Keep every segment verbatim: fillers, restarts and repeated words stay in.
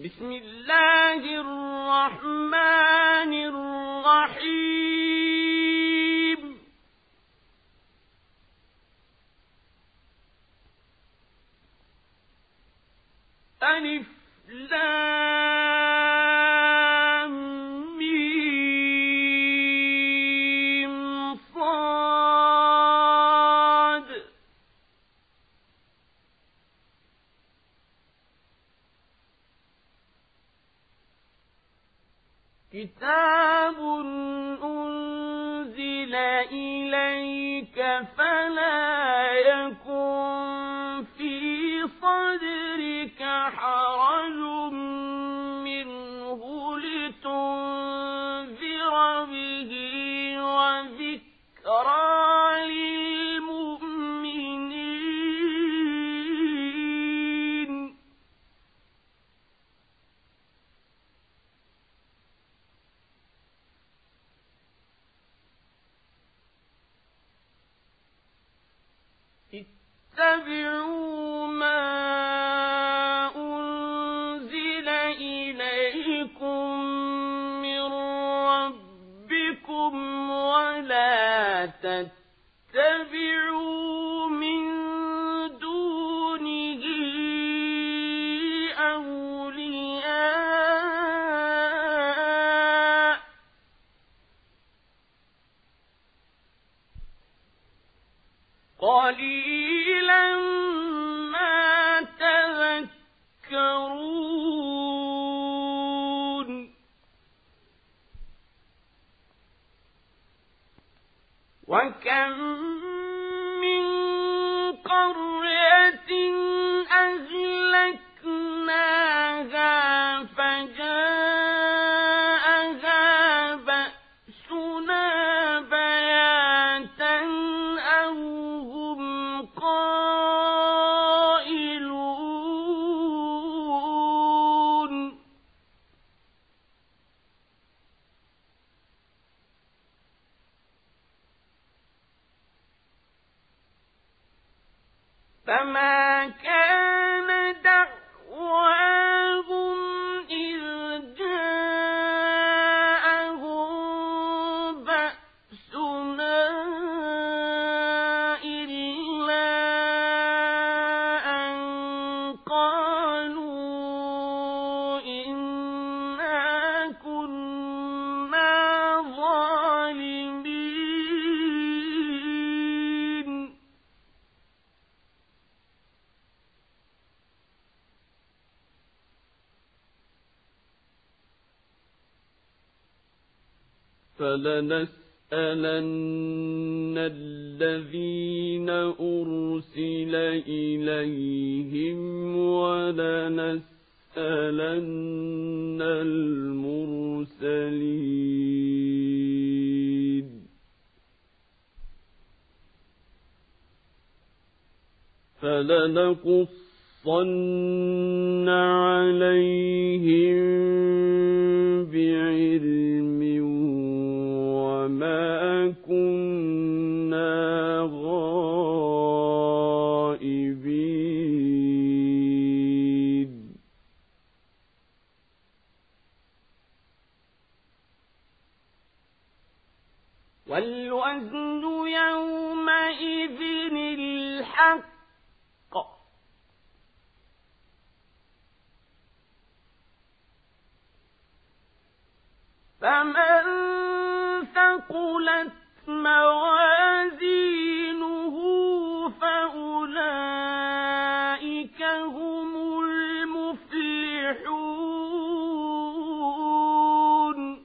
بسم الله الرحمن الرحيم ألف لام ميم صاد كتاب أنزل إليك فلا يكن في صدرك حرج منه لتنذر به وذكرى للمؤمنين اتبعوا ما أنزل إليكم من ربكم ولا تتبعوا من دونه أولياء قليلا ما تذكرون وكم من قرية أهلكناها فجاءها بأسنا بياتا أو هم قائلون فما كان دعواهم إذ جاءهم بأسنا إلا أن قالوا إنا كنا ظالمين فلنسألن الذين أرسل إليهم ولنسألن المرسلين فلنقصن عليهم بعلم وما كنا غائبين والوزن يومئذ الحق فمن ثقلت موازينه فأولئك هم المفلحون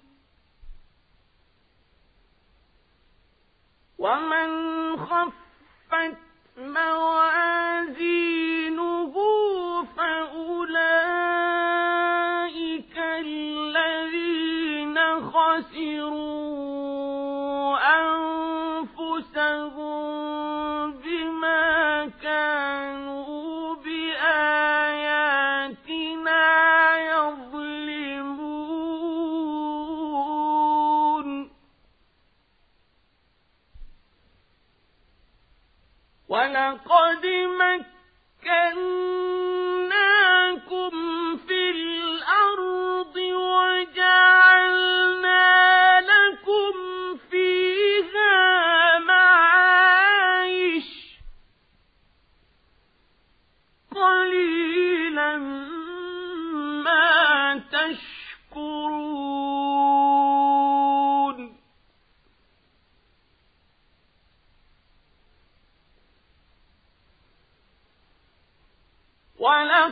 ومن خفت موازينه فأولئك الذين خسروا أنفسهم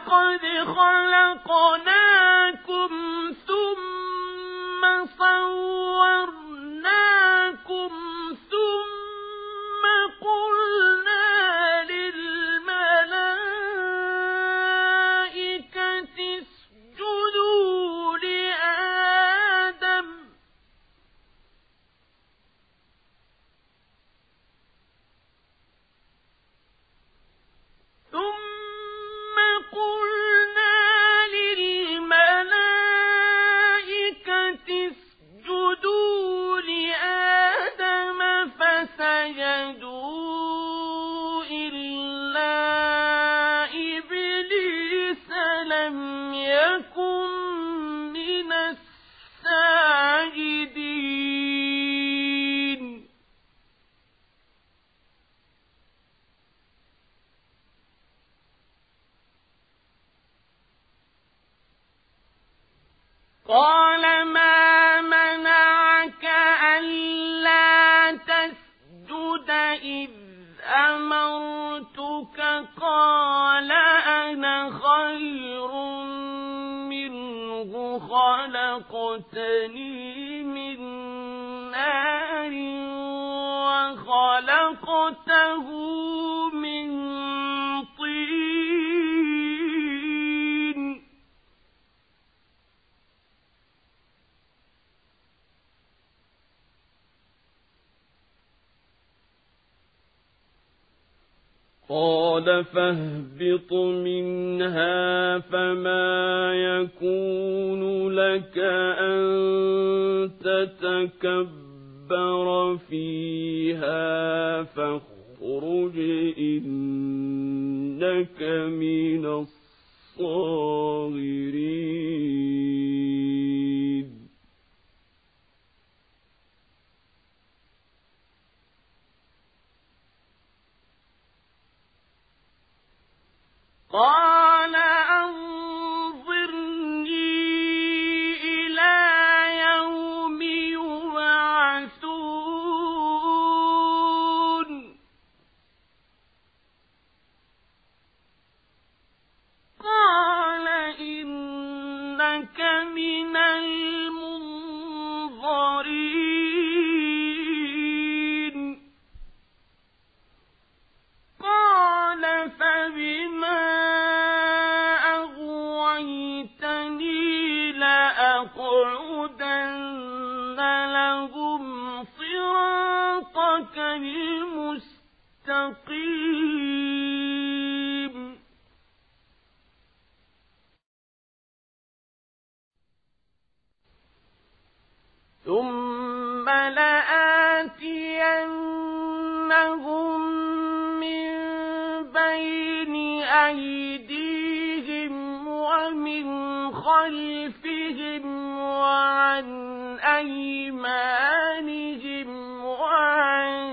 ولقد خلقناكم ثم صورناكم ثم قلنا للملائكة اسجدوا لآدم ثم قلنا للملائكة اسجدوا لآدم فسجدوا إلا إبليس لم يكن من الساجدين قال ما منعك ألا تسجد إذ أمرتك قال أنا خير منه خلقتني من نار وخلقته من طين قال فاهبط منها فما يكون لك أن تتكبر فيها فاخرج إنك من الصاغرين قال أنظرني إلى يوم يبعثون قال إنك من المنظرين قال فبما لأقعدن لهم صراطك المستقيم ثم لآتينهم من بين أيديهم ومن خلفهم وعن أيمانهم وعن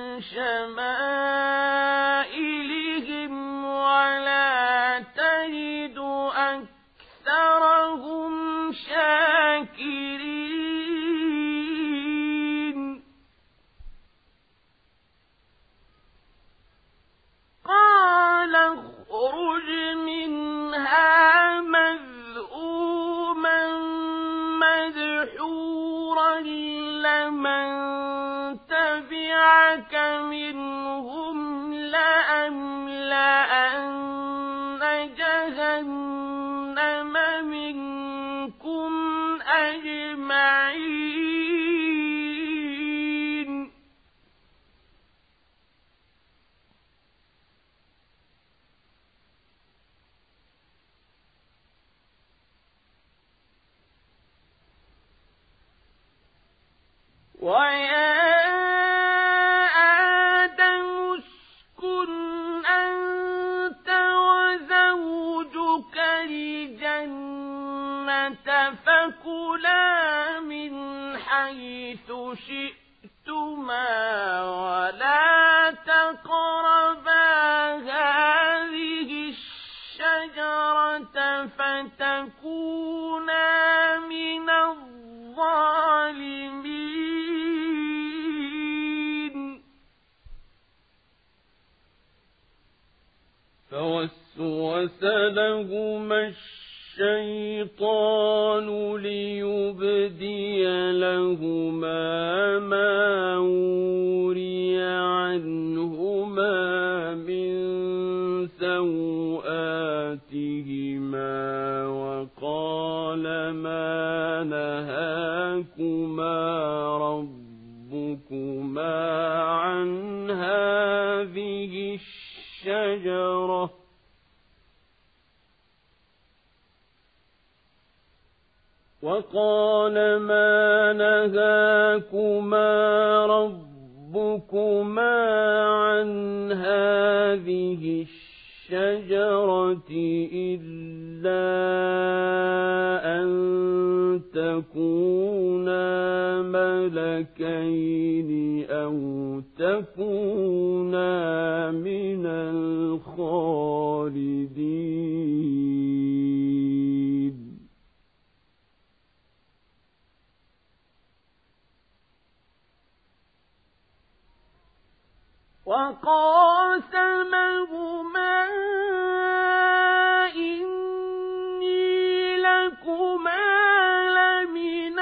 شمائلهم ولا تجد أكثرهم شاكرين قال اخرج منها مذءوما مدحورا لمن تبعك منهم لأملأن جهنم منكم أجمعين ويا آدم اسكن أنت وزوجك الجنة فكلا من حيث شئتما ولا تقربا هذه الشجرة فتكونا من الظالمين فوسوس فوسوس لهما الشيطان ليبدي لهما ما وري عنهما من سوآتهما وقال ما نهاكما ربكما عن هذه الشجرة وقال ما نهاكما ربكما عن هذه الشجرة إلا أن تكونا ملكين أو تكونا من الخالدين وقاسمهما إني لكما لمن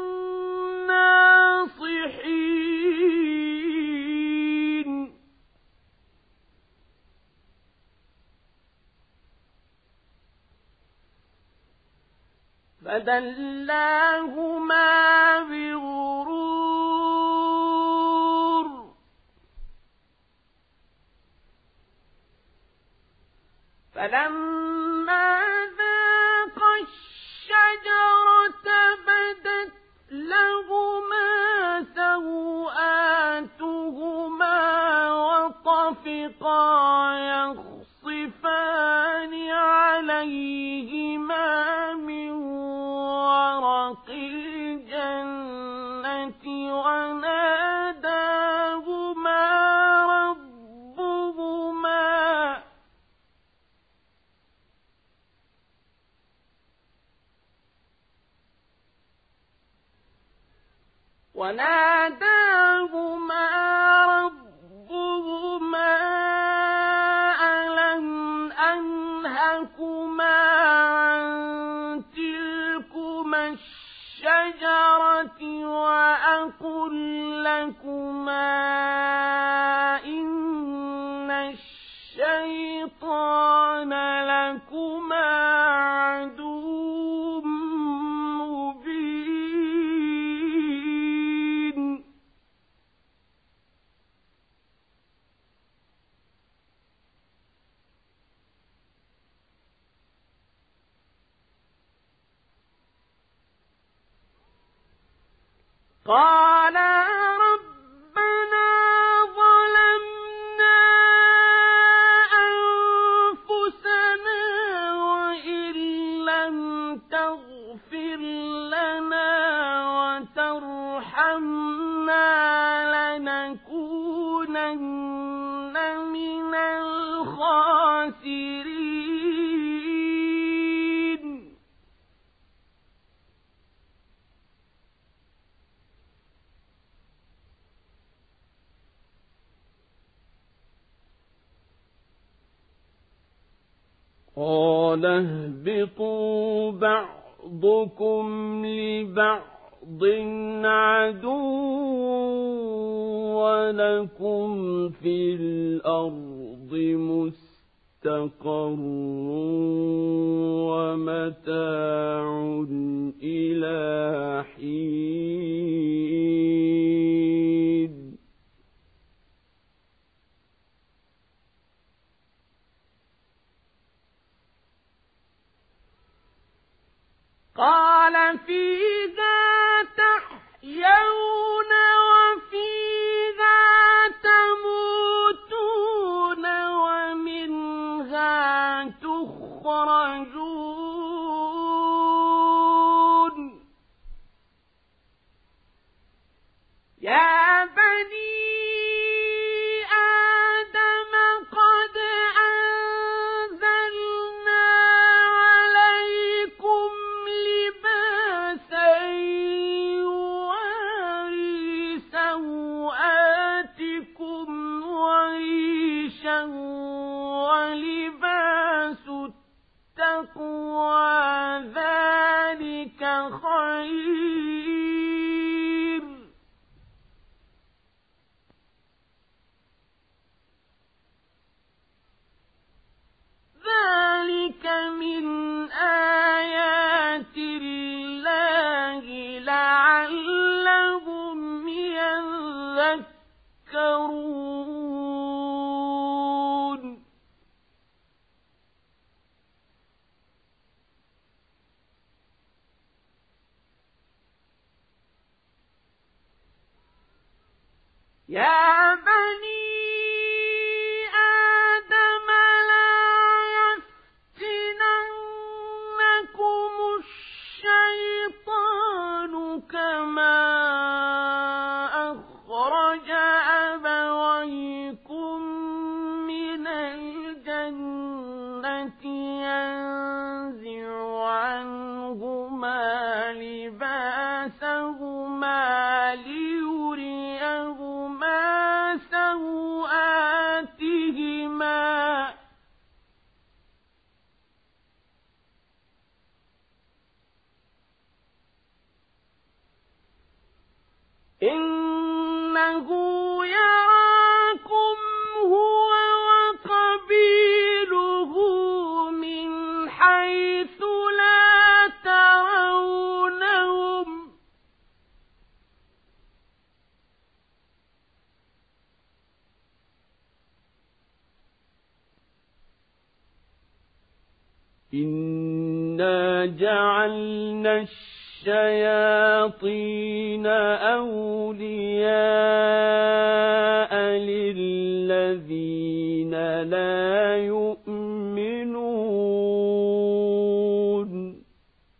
الناصحين فدلاهما بغرور فلما ذاقا الشجرة بدت لهما سوآتهما وطفقا يخصفان عليهما من ورق الجنة وناداهما ربهما وناداهما ربهما ألم أنهكما عن تلكما الشجرة وأقل لكما إن الشيطان لكما عدو قال ربنا ظلمنا أنفسنا وإن لم تغفر لنا وترحمنا لنكونن من الخاسرين قال اهبطوا بعضكم لبعض عدو ولكم في الأرض مستقر ومتاع إلى حين قال فيها تحيون وفيها تموتون ومنها تخرجون يا بني يا بني آدم لا يفتننكم الشيطان كما أخرج أبويكم من الجنة ينزع عنهما لباسهما ليريهما سوآتهما إنه يراكم هو وقبيله من حيث لا ترونهم إنا جعلنا الشياطين أولياء للذين لا يؤمنون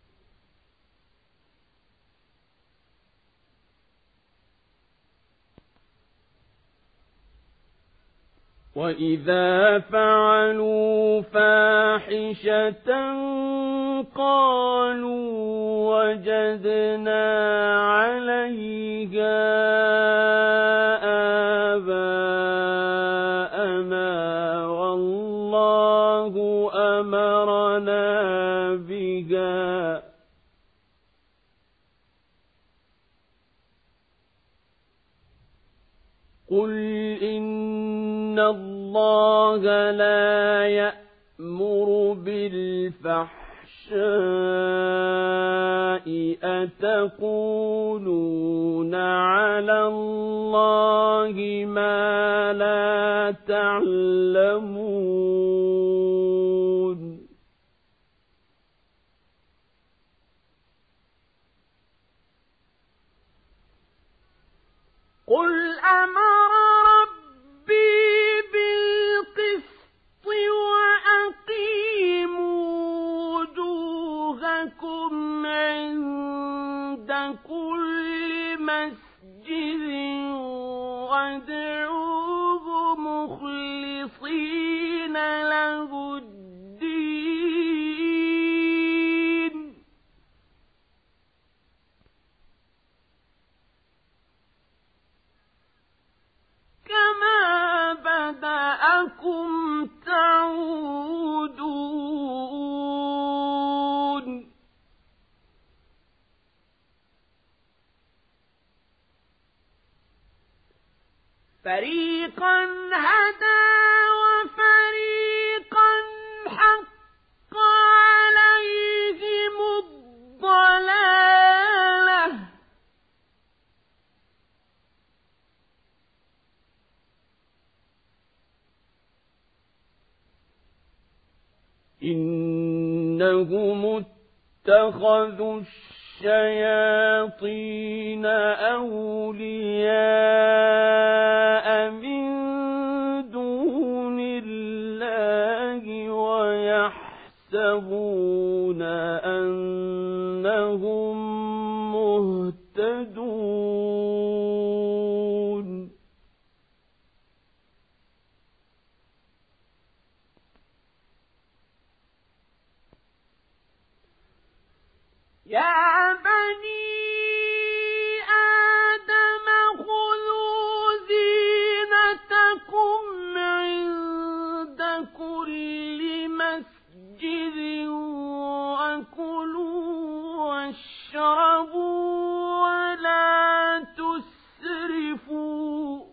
وإذا فعلوا فاحشة قالوا وجدنا عليها آباءنا والله أمرنا بها قل إن الله لا يأمر بالفحشاء أتقولون على الله ما لا تعلمون قل أمر ربي بالقسط وأقيموا وجوهكم عند كل مسجد وادعوه مخلصين له الدين كما بدأكم تعودون فريقا هدى وفريقا حق عليهم الضلالة إنهم اتخذوا الشياطين أولياء من دون الله ويحسبون أنهم مهتدون يا بني آدم خذوا زينتكم عند كل مسجد وكلوا واشربوا ولا تسرفوا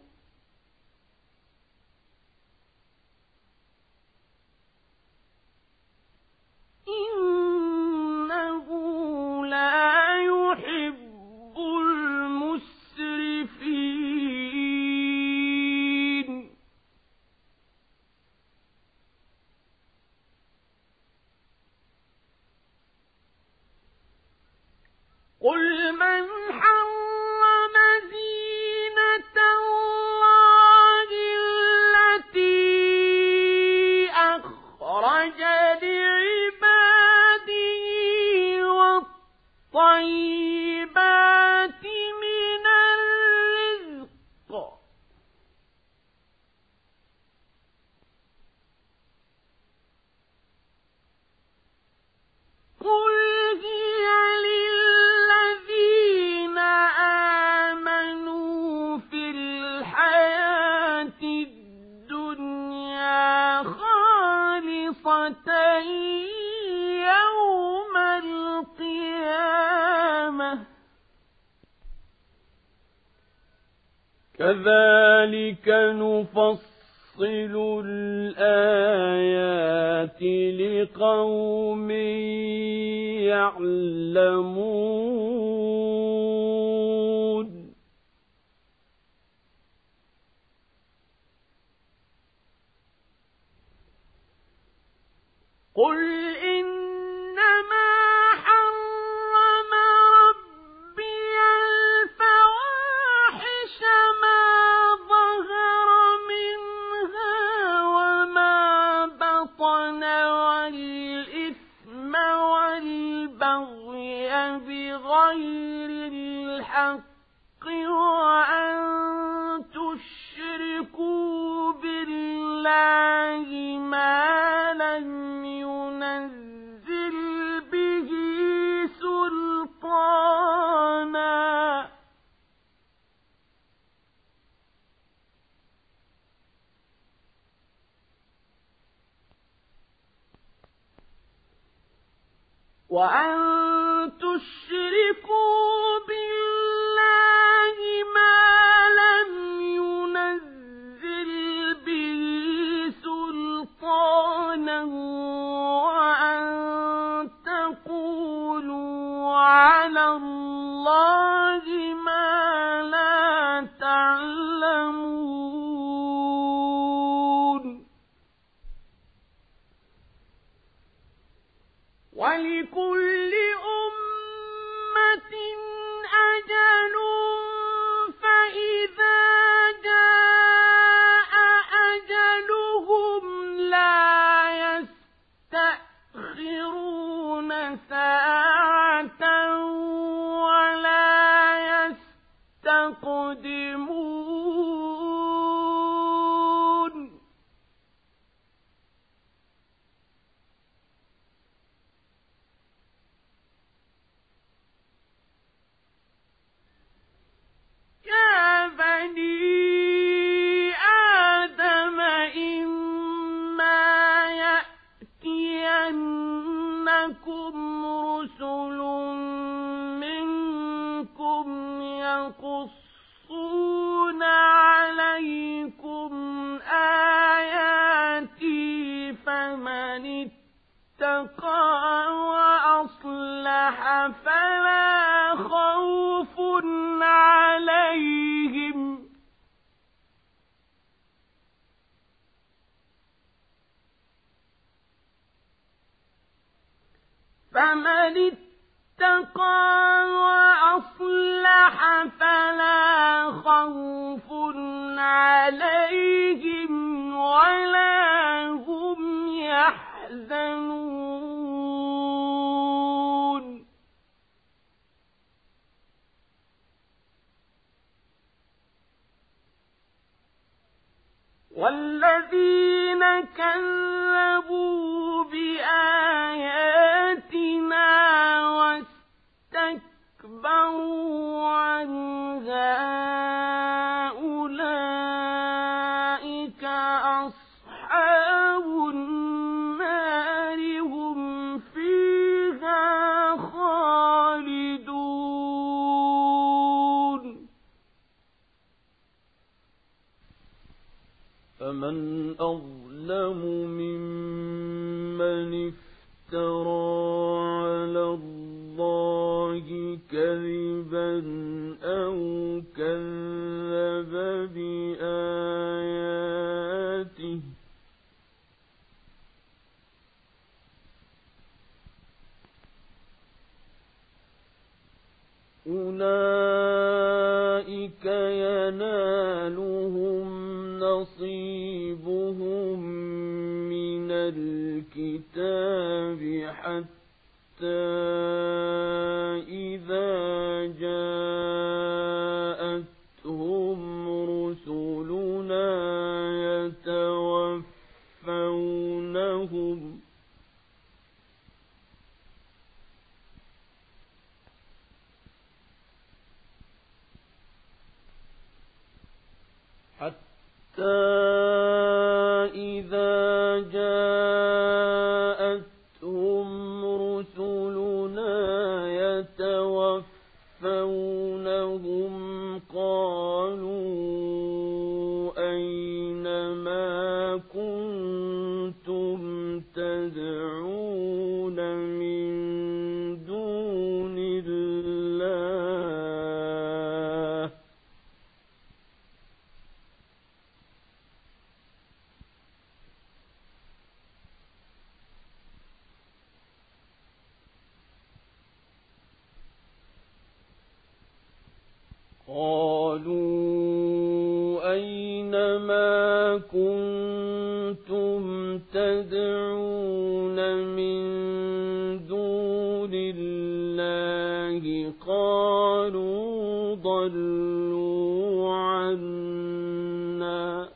إنه لا الطيبات من الرزق قل هي للذين آمنوا في الحياة الدنيا خالصة يوم القيامة كذلك نفصل الآيات لقوم يعلمون قل إنما حرم ربي الفواحش ما ظهر منها وما بطن والإثم والبغي بغير الحق وأن تشركوا بالله ما لم ينزل به سلطانا وأن تشركوا بالله ما لم ينزل به سلطانا وأن تقولوا على الله ما لا تعلمون ولكل أمة أجل فإذا جاء أجلهم لا يستأخرون ساعة ولا يستقدمون يا بني آدم إما يأتينكم رسل منكم يقصون عليكم آياتي فمن اتقى وأصلح فلا خوف عليهم فمن اتقى وأصلح فلا خوف عليهم ولا هم يحزنون والذين كذبوا بآياتنا واستكبروا عنها أولئك أصحاب النار هم فيها خالدون فمن أظلم ممن افترى على الله كذبا أو كذب بآياته أولئك ينالهم نصيبهم من الكتاب حتى إذا جاءتهم رسلنا يتوفونهم حتى إذا جاءتهم رسلنا يتوفونهم قالوا أين ما كنتم تدعون من دون الله قالوا أين ما كنتم تدعون من دون الله قالوا ضلوا عنا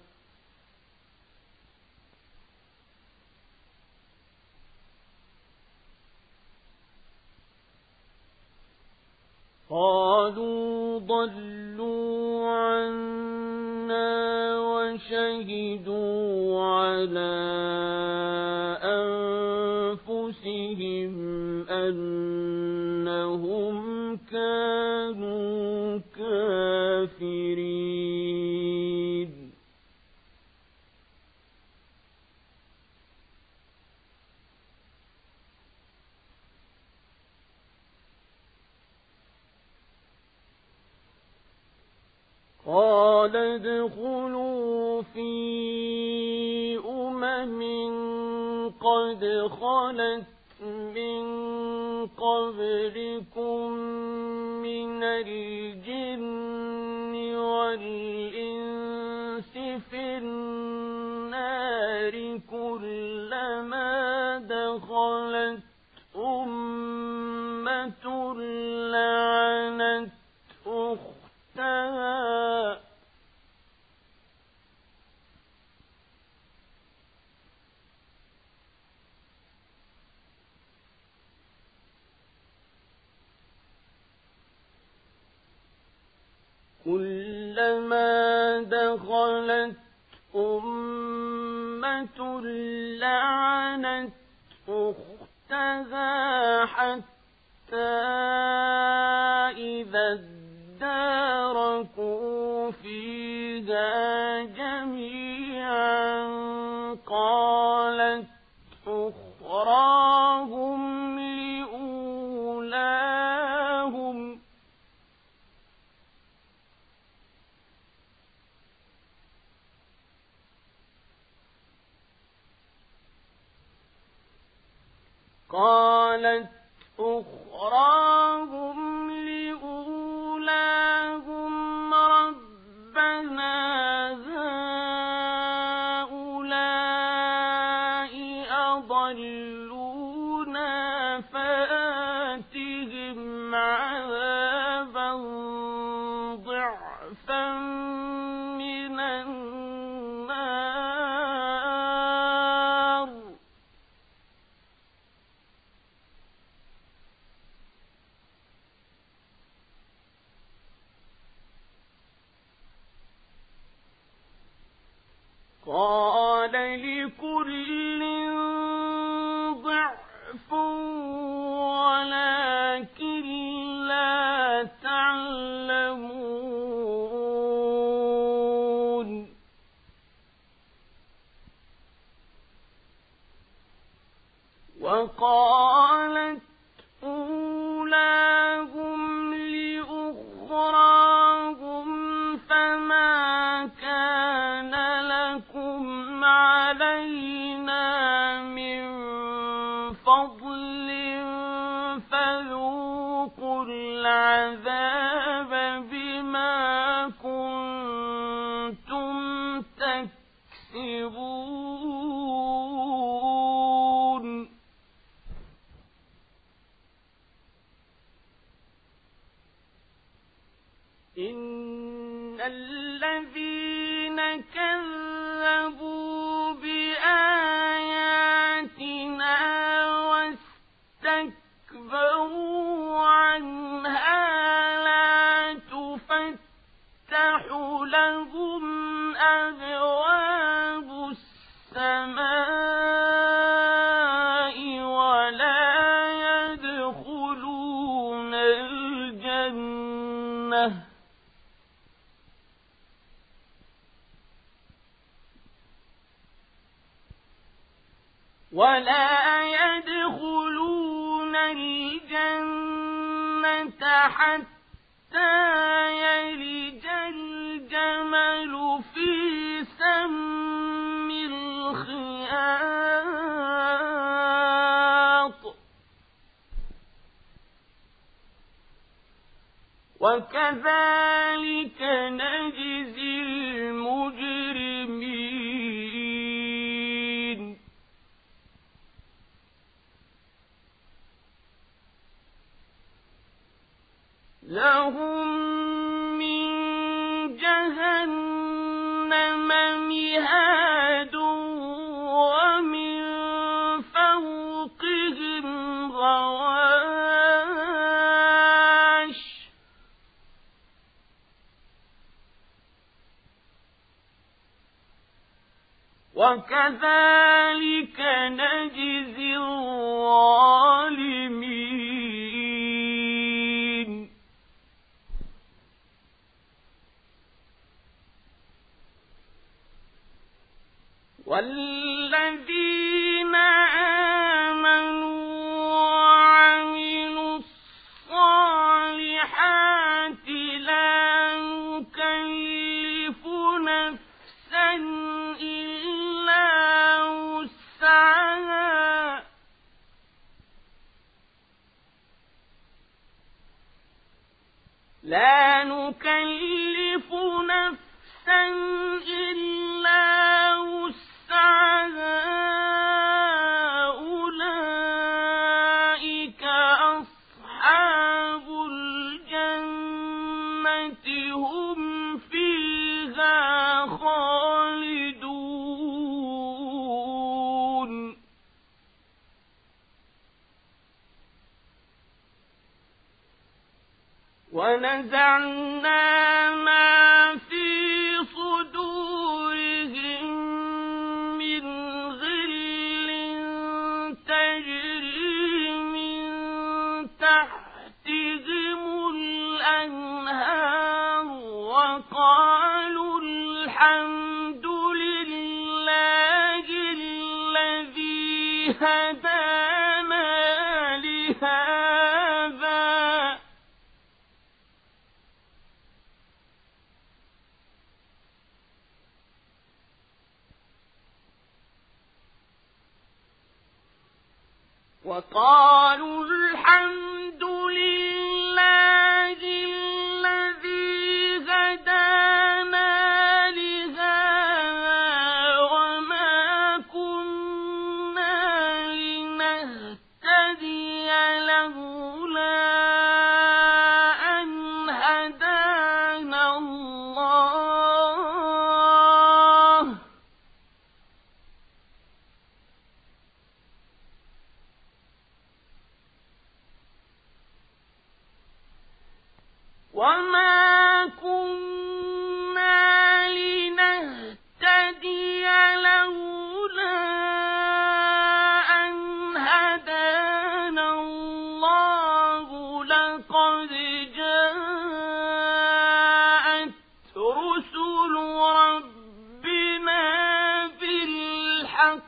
قالوا ضلوا عنا وشهدوا على أنفسهم أنهم كانوا كافرين قال ادخلوا في أمم قد خلت من قبلكم من الجن والإنس في النار كلما دخلت أمة لعنت أختها كلما دخلت أمة لعنت أختها حتى إذا اداركوا فيها جميعا قالت أخراهم لأولاهم قالت أخراهم لأولاهم ربنا هؤلاء أضلونا فآتهم عذابا ضعفا من النار قال لكل ضعف ولكن لا تعلمون وقالت أولاهم لأخراهم فما كان لكم علينا من فضل فذوقوا العذاب بما كنتم تكسبون إن الذين كذبوا بآياتنا واستكبروا عنها لا تفتح لهم أبواب السماء ولا يدخلون الجنة ولا يدخلون الجنة حتى يلج الجمل في سم الخياط وكذلك نجزي المجرمين لهم من جهنم مهاد ومن فوقهم غواش وكذلك نجزي الظالمين والذين آمنوا وعملوا الصالحات لا نكلف نفسا إلا وسعها لا نكلف نفسا إلا وسعها أولئك أصحاب الجنة هم فيها خالدون ونزعنا ما في صدورهم من غل تجري من تحتهم الأنهار وقالوا الحمد لله الذي هدانا لهذا وقالوا الحمد لله الذي هدانا لهذا وما كنا لنهتدي لولا أن هدانا الله وما كنا لنهتدي لولا أن هدانا الله لقد جاءت رسل ربنا بالحق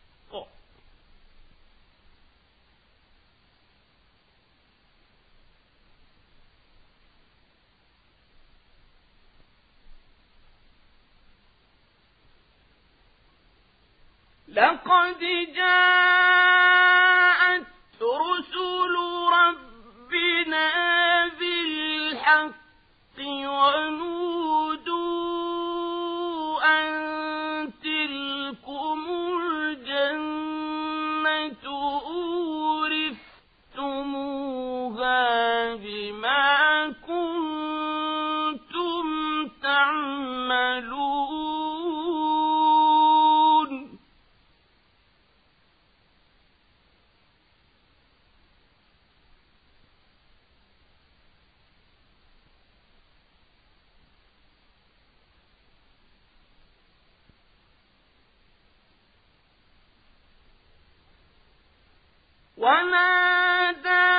لقد جاءت رسل ربنا بالحق ونودوا أن تلكم الجنة أورثتموها بما كنتم ونادى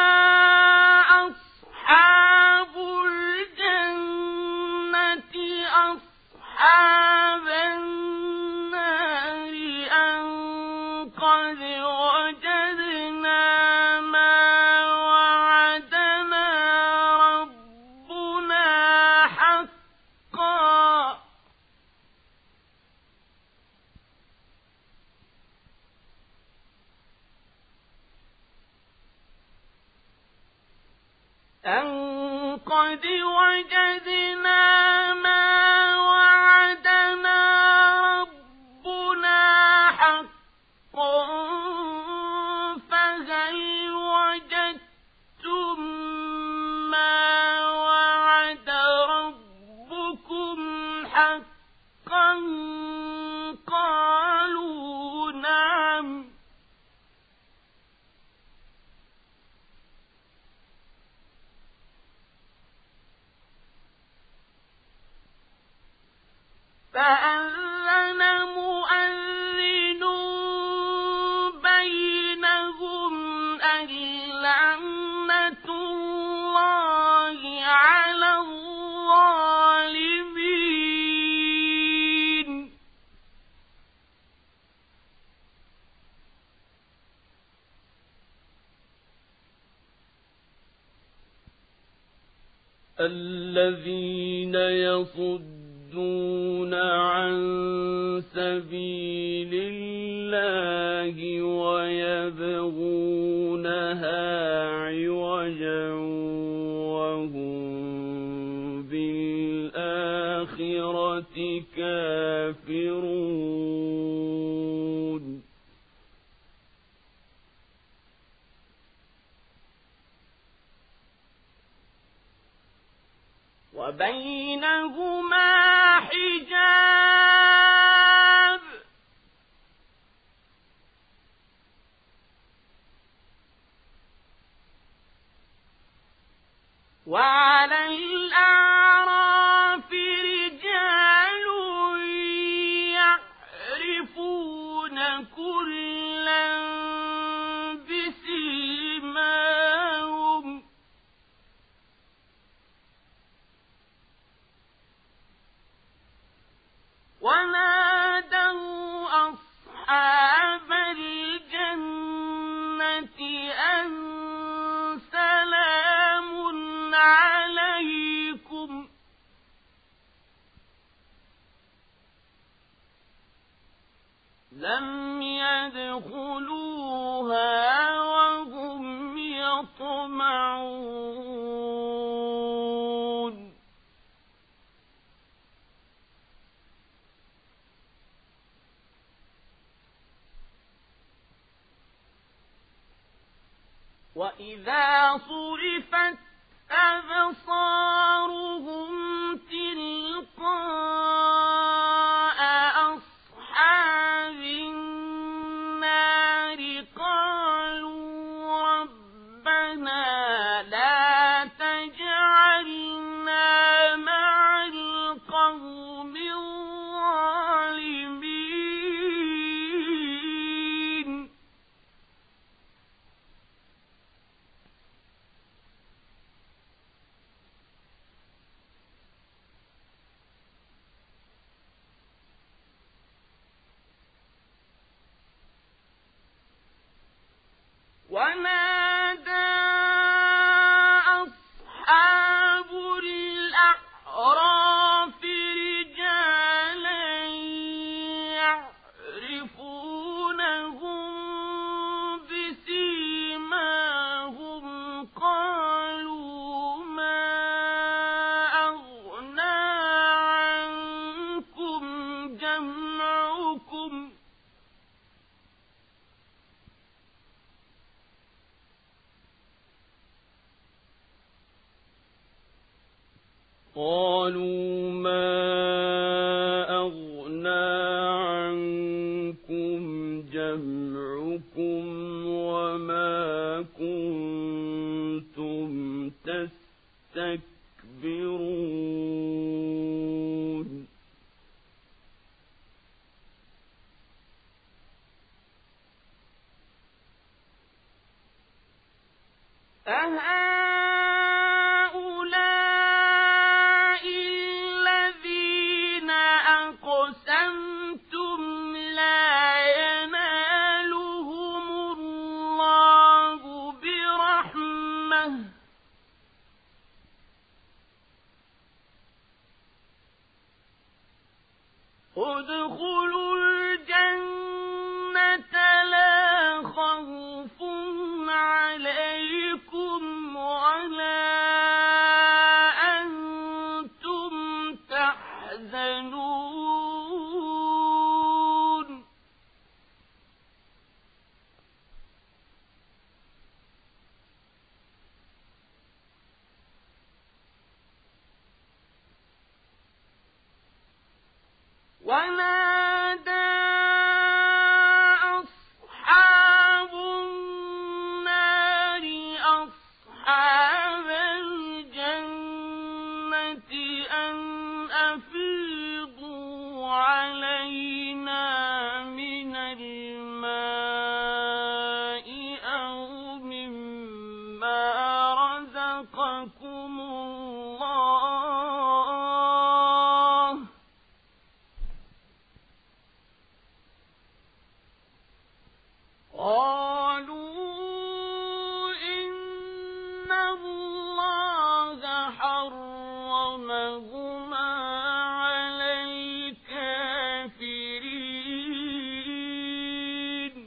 أصحاب الجنة أصحاب النار أن قد وجدنا ما وعدنا ربنا حقا أن قد وجدنا ما وعدنا ربنا حقا فهل وجدتم ما وعد ربكم حقا قالوا نعم فأذن مؤذن بينهم اللعنة الله على الظالمين الذين يصدون عن سبيل الله ويبغونها عوجا وهم بالآخرة كافرون وبينهما حجاب وعلى الأعراف رجال يعرفون كلا بسيماهم ونادوا أصحاب الجنة أن سلام عليكم لم يدخلوها وهم يطمعون وإذا صرفت أبصارهم تلقاء أصحاب النار قالوا ربنا لا تجعلنا مع القوم الظالمين ونادى أصحاب الأعراف رجالا يعرفونهم بسيماهم قالوا ما أغنى عنكم جمعكم قالوا ما أغنى عنكم جمعكم وما كنتم تستكبرون هَٰؤُلَاءِ الَّذِينَ أَقْسَمْتُمْ لَا يَنَالُهُمُ اللَّهُ بِرَحْمَةٍ ادْخُلُوا الْجَنَّةَ لَا خَوْفٌ عَلَيْكُمْ وَلَا أَنتُمْ تَحْزَنُونَ وَنَادَى أَصْحَابُ النَّارِ أَصْحَابَ الْجَنَّةِ أَنْ أَفِيضُوا عَلَيْنَا مِنَ الْمَاءِ أَوْ مِمَّا رَزَقَكُمُ اللَّهُ قَالُوا إِنَّ اللَّهَ حَرَّمَهُمَا عَلَى الْكَافِرِينَ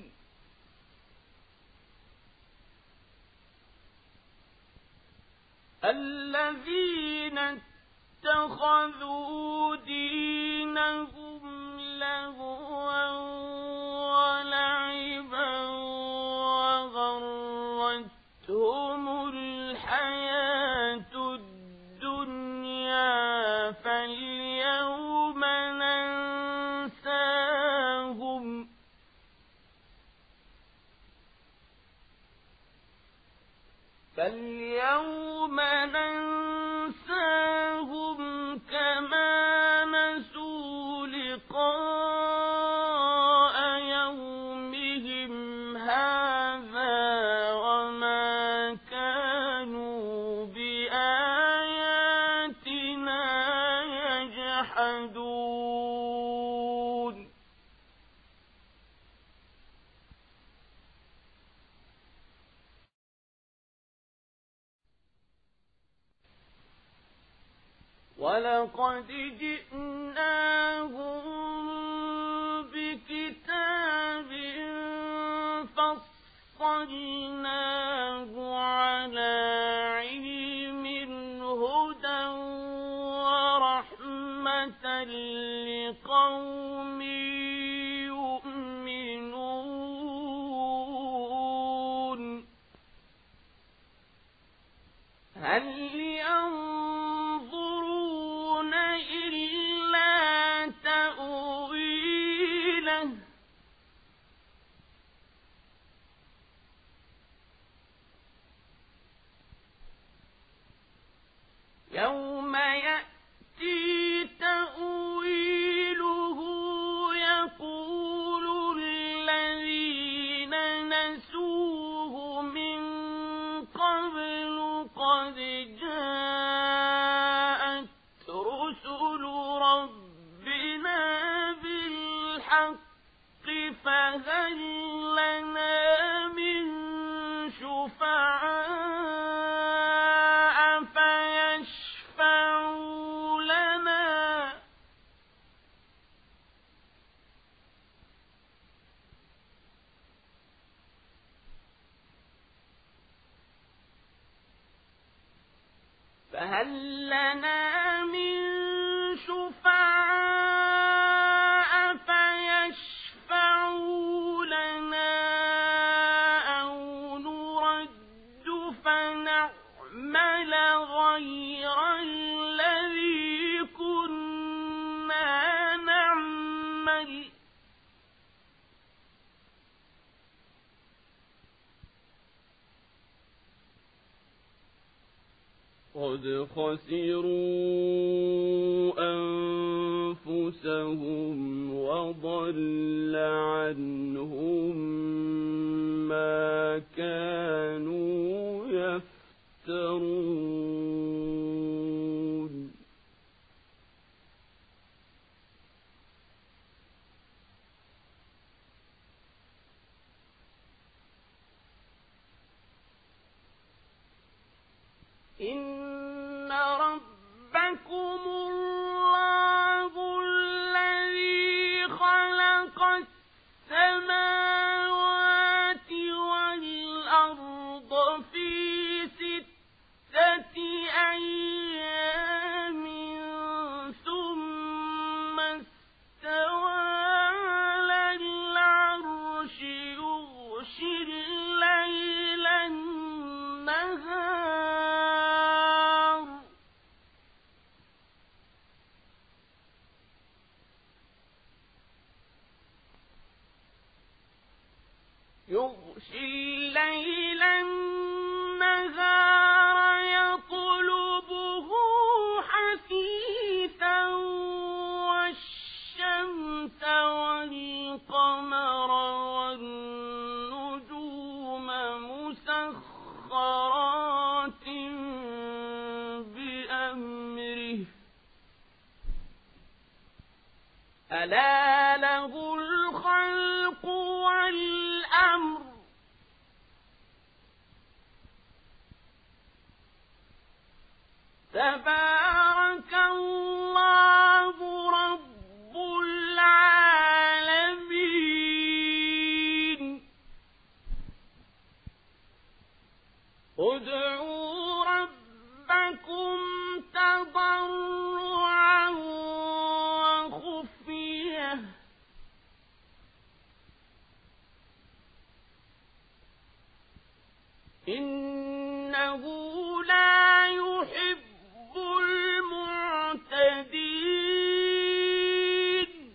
الَّذِينَ اتَّخَذُوا دِينَهُمْ لَهْوًا وَلَعِبًا وَغَرَّتْهُمُ الْحَيَاةُ الدُّنْيَا فَالْيَوْمَ نَنسَاهُمْ فَالْيَوْمَ نَنسَاهُمْ كَمَا نَسُوا لِقَاءَ يَوْمِهِمْ هَٰذَا وَمَا كَانُوا بِآيَاتِنَا يَجْحَدُونَ وَلَقَدْ جِئْنَاهُم بِكِتَابٍ فَصَّلْنَاهُ عَلَىٰ عِلْمٍ هُدًى وَرَحْمَةً لِّقَوْمٍ يُؤْمِنُونَ هَلْ يَنظُرُونَ إِلَّا تَأْوِيلَهُ يَوْمَ يَأْتِي تَأْوِيلُهُ يَقُولُ الَّذِينَ نَسُوهُ مِن قَبْلُ قَدْ جَاءَتْ رُسُلُ رَبِّنَا بِالْحَقِّ فَهَل لَّنَا مِن شُفَعَاءَ فَيَشْفَعُوا لَنَا فَهَل لَّنَا مِن شُفَعَاءَ فَيَشْفَعُوا لَنَا أَوْ نُرَدُّ فَنَعْمَلَ غَيْرَ الَّذِي كُنَّا نَعْمَلُ قَدْ خَسِرُوا أَنفُسَهُمْ وَضَلَّ عَنْهُم مَّا كَانُوا يَفْتَرُونَ يفترون إن ربكم الله الذي خلق السماوات والأرض في ستة أيام ثم استوى على العرش يغشي الليل النهار يغشي الليل النهار يطلبه حثيثا والشمس والقمر والنجوم مسخرات بأمره ألا له الخلق والأمر تبارك الله رب العالمين ادعوا ربكم تضرعا وخفية إنه لا يحب المعتدين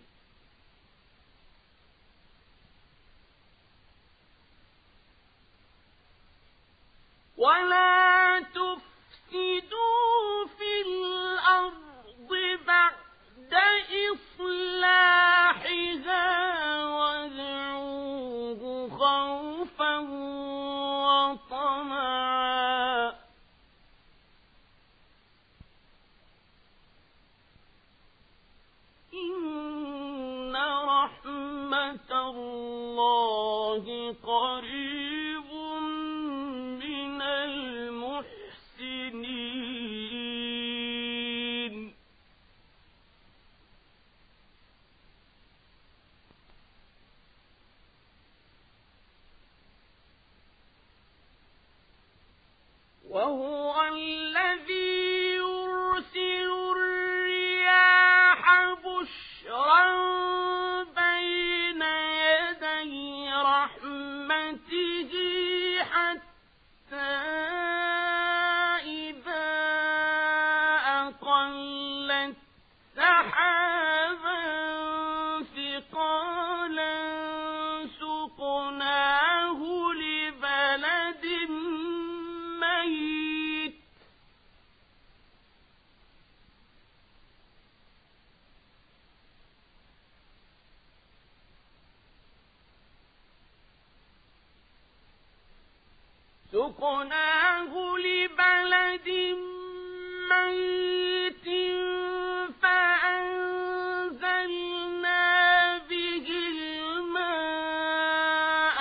ولا تفسدوا في الأرض بعد إصلاحها وادعوه خوفا وطمعا إن رحمة الله قريب من المحسنين وهو الذي يرسل الرياح بشرا بين يدي رحمته حتى إذا أقلت سحابا ثقالا سقناه لبلد ميت سقناه لبلد ميت فأنزلنا به الماء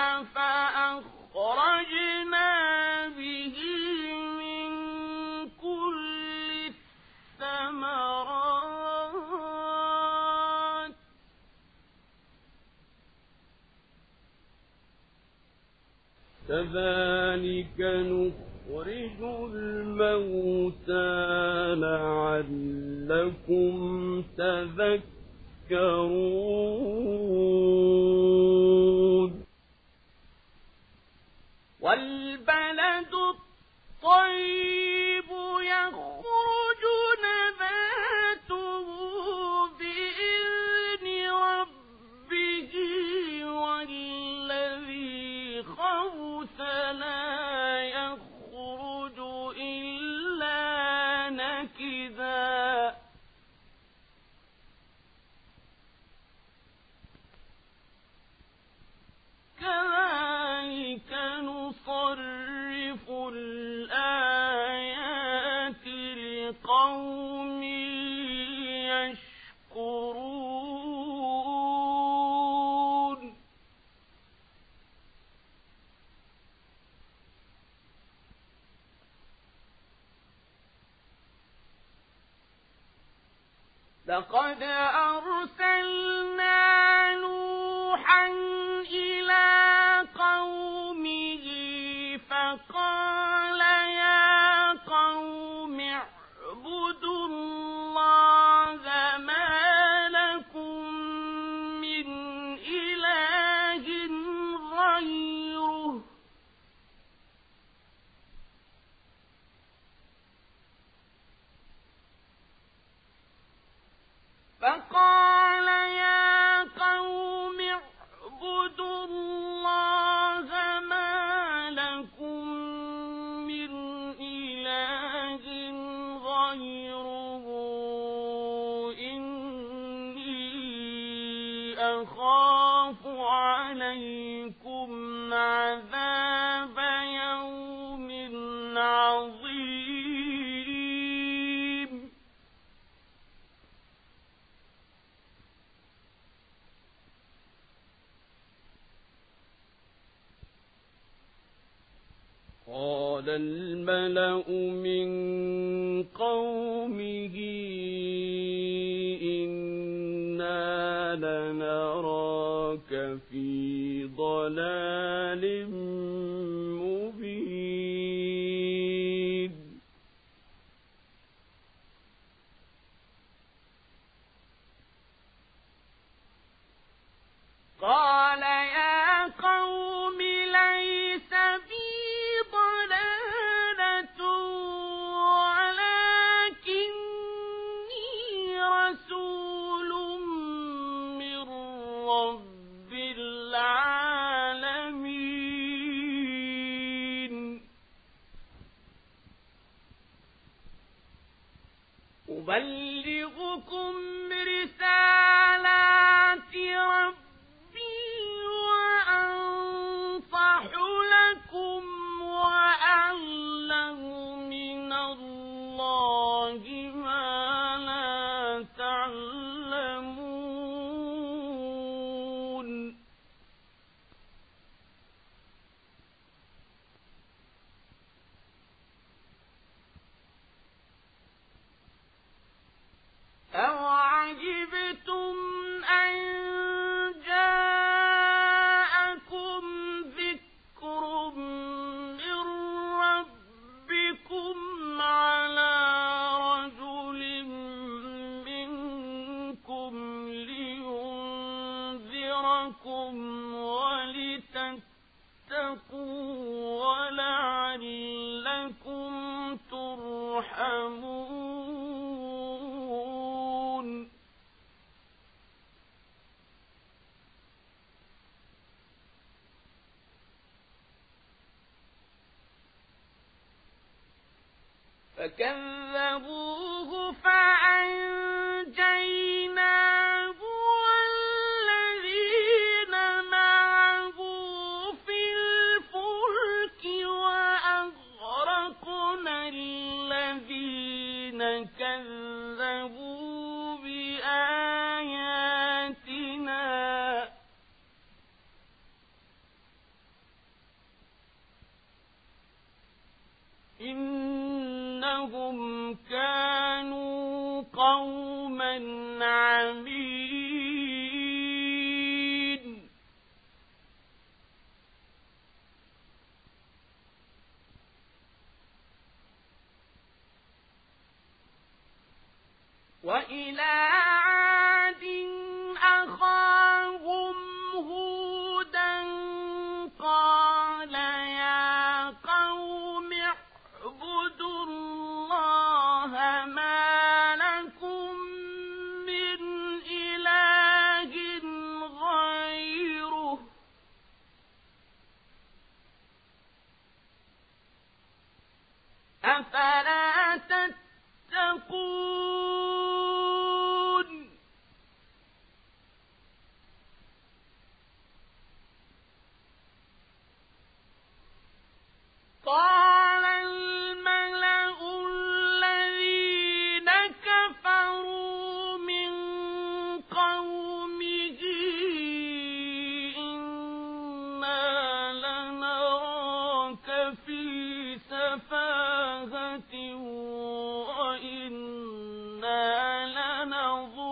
فأخرجنا به من كل الثمرات كذلك نخرج الموتى لعلكم تذكرون والبلد الطيب يخرج نباته بإذن ربه والذي خبث لا يخرج إلا نكدا كذلك نصرف الآيات لقد أرسلنا نوحا إلى قومه فقال يا قوم اعبدوا الله ما لكم من إله غيره فقال يا قوم اعبدوا الله ما لكم من إله غيره إني أخاف عليكم عذاب يوم عظيم قال الملأ من قومه إنا لنراك في ضلال مبين قال يا قوم ليس بي ضلالة ولكني رسول من رب العالمين أبلغكم رسالات ربي وأنصح لكم وأعلم من الله ما لا تعلمون أَوَعَجِبْتُمْ أَن جَاءَكُمْ ذِكْرٌ مِّن رَّبِّكُمْ عَلَىٰ رَجُلٍ مِّنكُمْ لِيُنذِرَكُمْ وَلِتَتَّقُوا وَلَعَلَّكُمْ تُرْحَمُونَ فكذبوه فأنجيناه والذين معه في الفلك وأغرقنا الذين كذبوا بآياتنا إنهم كانوا قوما عمين وإلى عاد أخاهم هودا قال يا قوم اعبدوا الله ما لكم من إله غيره أفلا تتقون قال الملأ الذين كفروا من قومه إنا لنراك في سفاهة وإنا لنظنك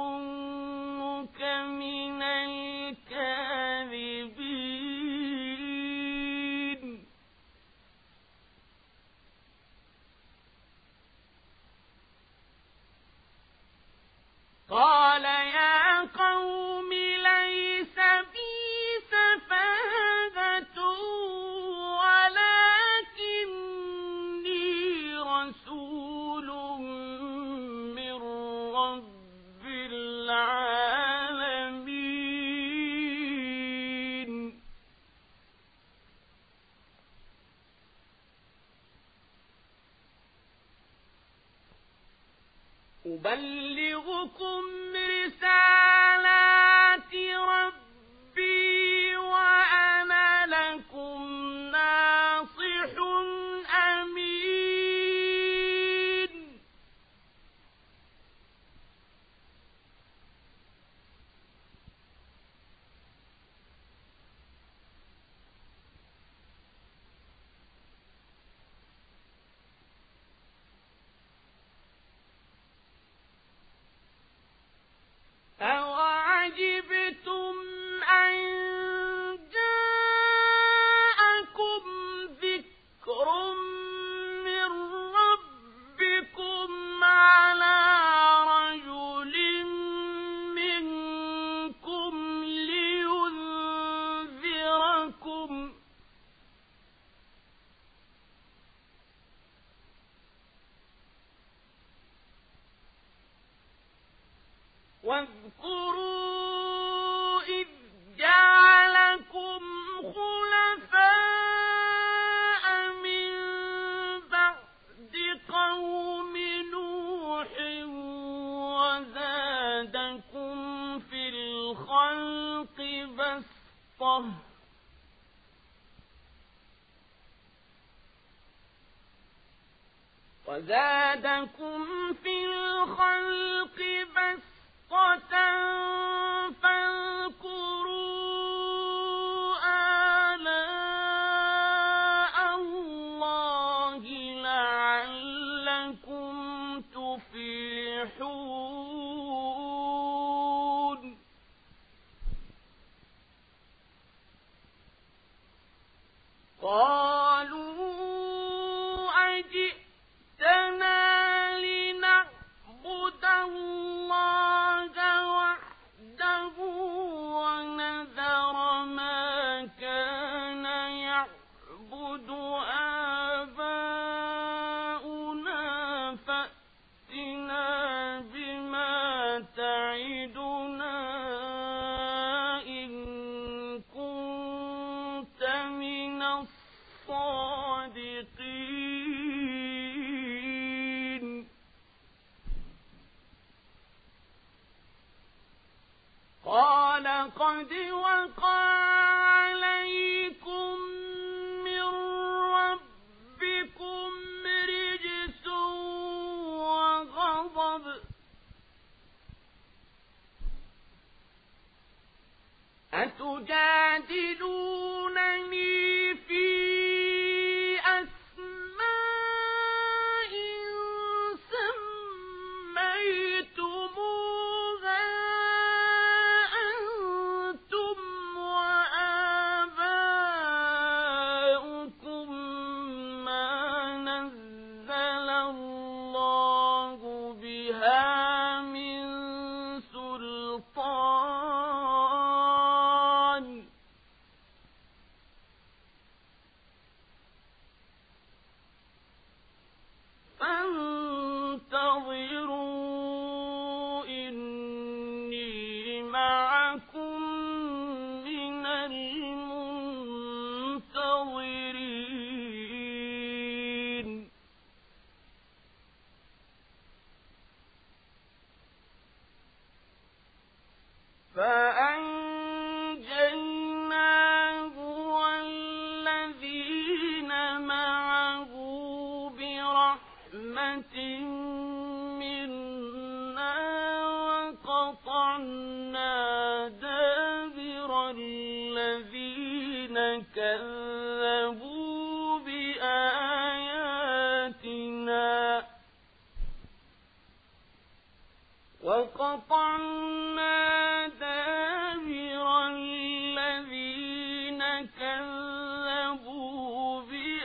أبلغكم رسالات ربي وأنا لكم ناصح أمين أَوَعَجِبْتُمْ أَن جَاءَكُمْ ذِكْرٌ مِّن رَّبِّكُمْ عَلَىٰ رَجُلٍ مِّنكُمْ لِيُنذِرَكُمْ ۚ واذكروا إذ جعلكم خلفاء من بعد قوم نوح وزادكم في الخلق بسطة وزادكم في الخلق بسطة فاذكروا آلاء الله لعلكم تفلحون قالوا أجئتنا لنعبد الله وحده ونذر ما كان يعبد آباؤنا فأتنا بما تعدنا إن كنت من الصادقين قال قد وقع عليكم من ربكم رجس وغضب أتجادلونني في أسماء سميتموها أنتم وآباؤكم ما نزل الله بها من سلطان فانتظروا إني معكم من المنتظرين فأنجيناه والذين معه برحمة منا وقطعنا دابر الذين كذبوا بآياتنا وقطعنا دابر الذين كذبوا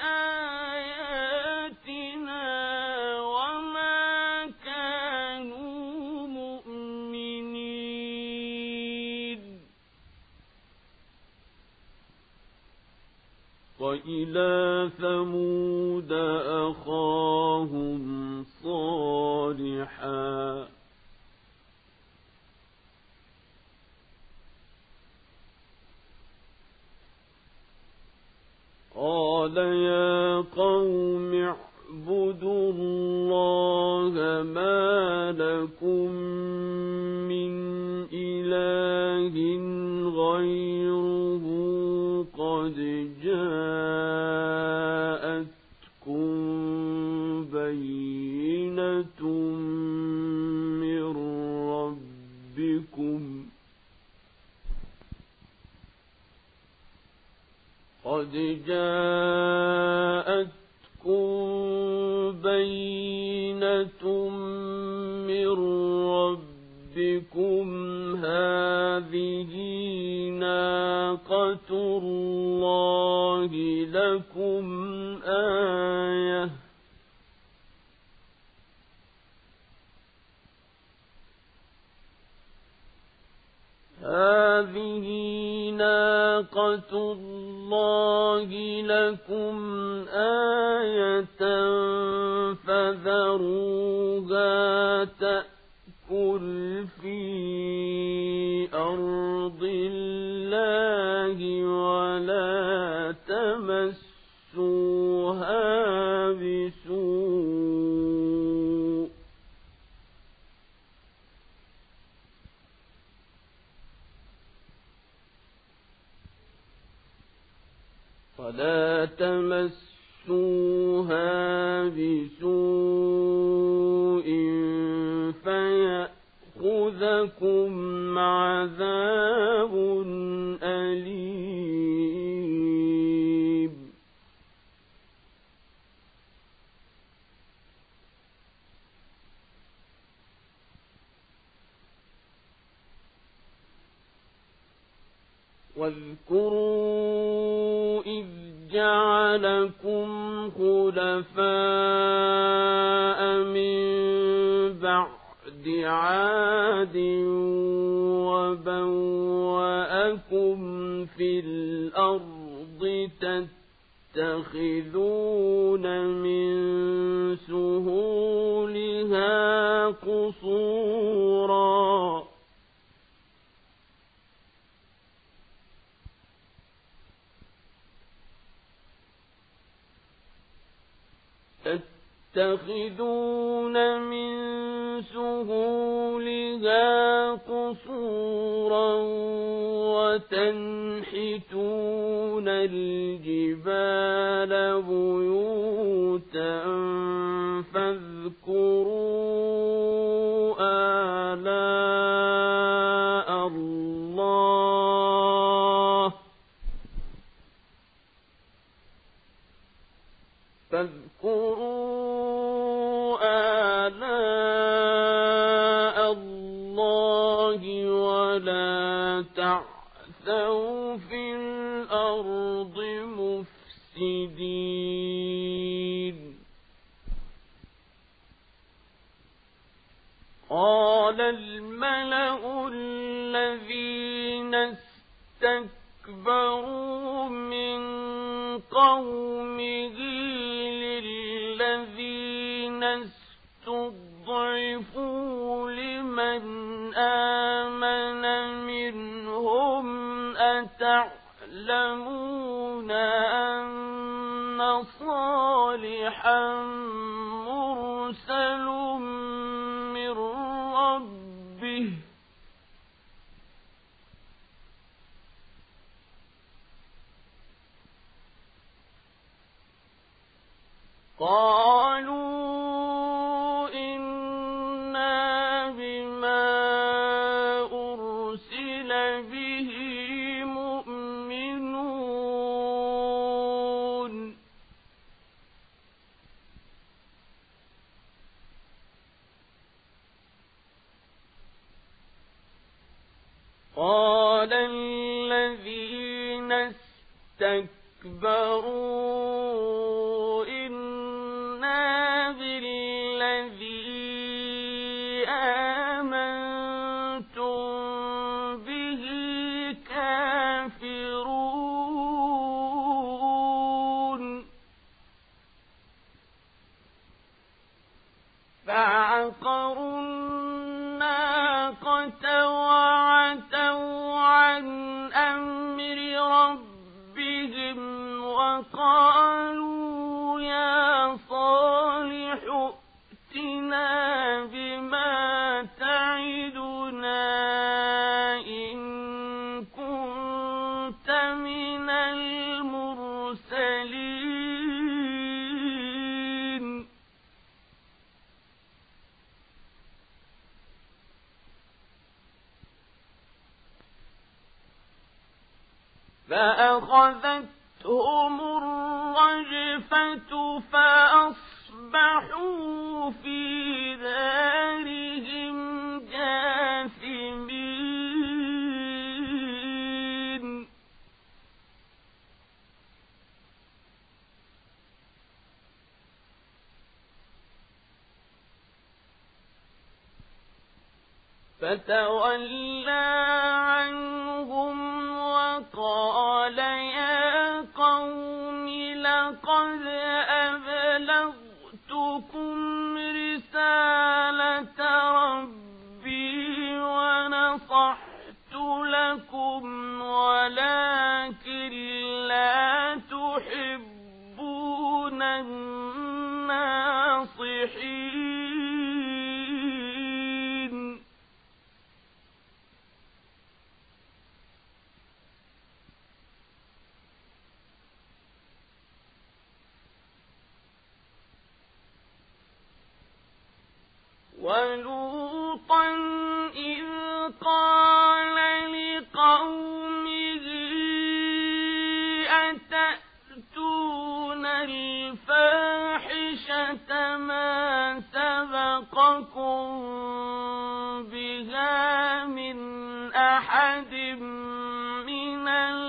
بآياتنا وما كانوا مؤمنين وإلى ثمود أخاهم صالحا قال يا قوم اعبدوا الله ما لكم بينة من ربكم قد جاءتكم بينة من ربكم هذه ناقة الله لكم آية هذه ناقة الله لكم آية فذروها تأكل في أرض الله ولا تمسوها بسوء ولا تمسوها بسوء فيأخذكم عذاب أليم واذكروا إذ جعلكم خلفاء من بعد عاد وبوأكم في الأرض تتخذون من سهولها قصورا تتخذون من سهولها قصورا وتنحتون الجبال بيوتا فاذكروا آلاء الله فاذكروا آلاء الله ولا تعثوا في الأرض مفسدين قال الملأ الذين استكبروا من قومه للذين استضعفوا لمن آمن منهم أتعلمون أن صالحا مرسل من ربه قالوا إنا بما أرسل به مؤمنون قال الذين استكبروا إنا بالذي آمنتم به كافرون فعقروا الناقة وعتوا عن أمر ربهم وقالوا يا صالح ائتنا بما تعدنا إن كنت من المرسلين فأخذتهم الرجفة فأصبحوا في دارهم جاثمين فتولى عنهم وقال يا قوم لقد أبلغتكم رسالة ربي ونصحت لكم ولكن لا تحبون الناصحين ولوطا إذ قال لقومه أتأتون الفاحشة ما سبقكم بها من أحد من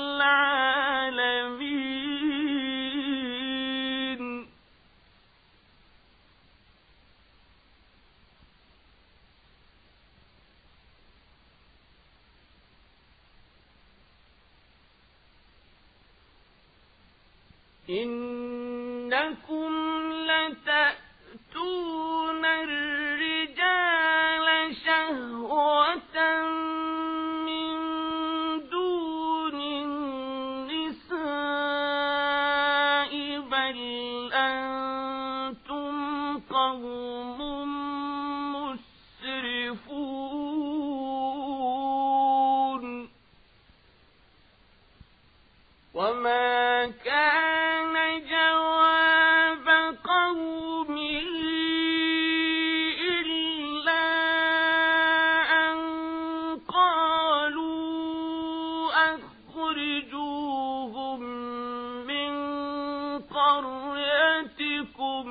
العالمين إنكم لتأتون الرجال شهوة من دون النساء بل أنتم قوم مسرفون وما كان جواب قومه إلا أن قالوا أخرجوهم من قريتكم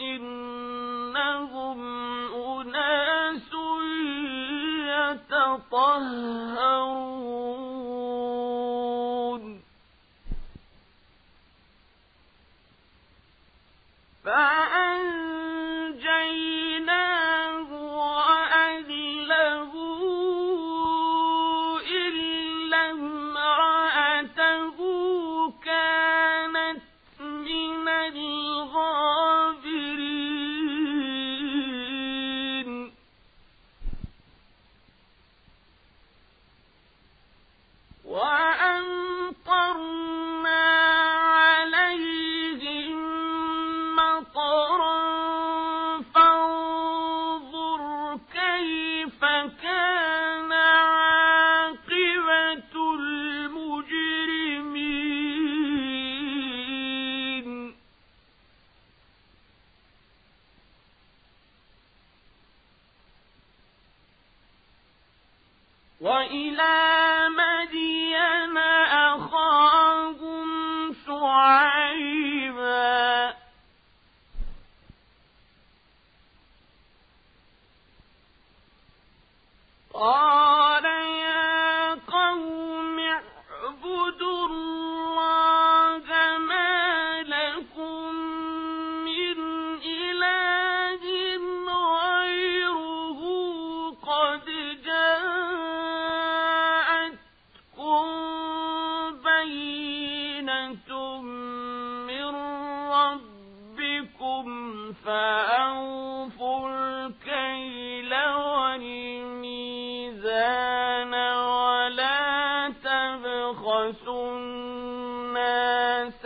إنهم أناس يتطهرون فأنجيناه وأهله إلا امرأته كانت من الغابرين وأمطرنا عليهم مطرا فانظر كيف كان عاقبة المجرمين وإلى مدين أخاهم شعيبا قال يا قوم اعبدوا الله ما لكم من إله غيره قد جاءتكم بينة من ربكم فأوفوا الكيل والميزان ولا تبخسوا الناس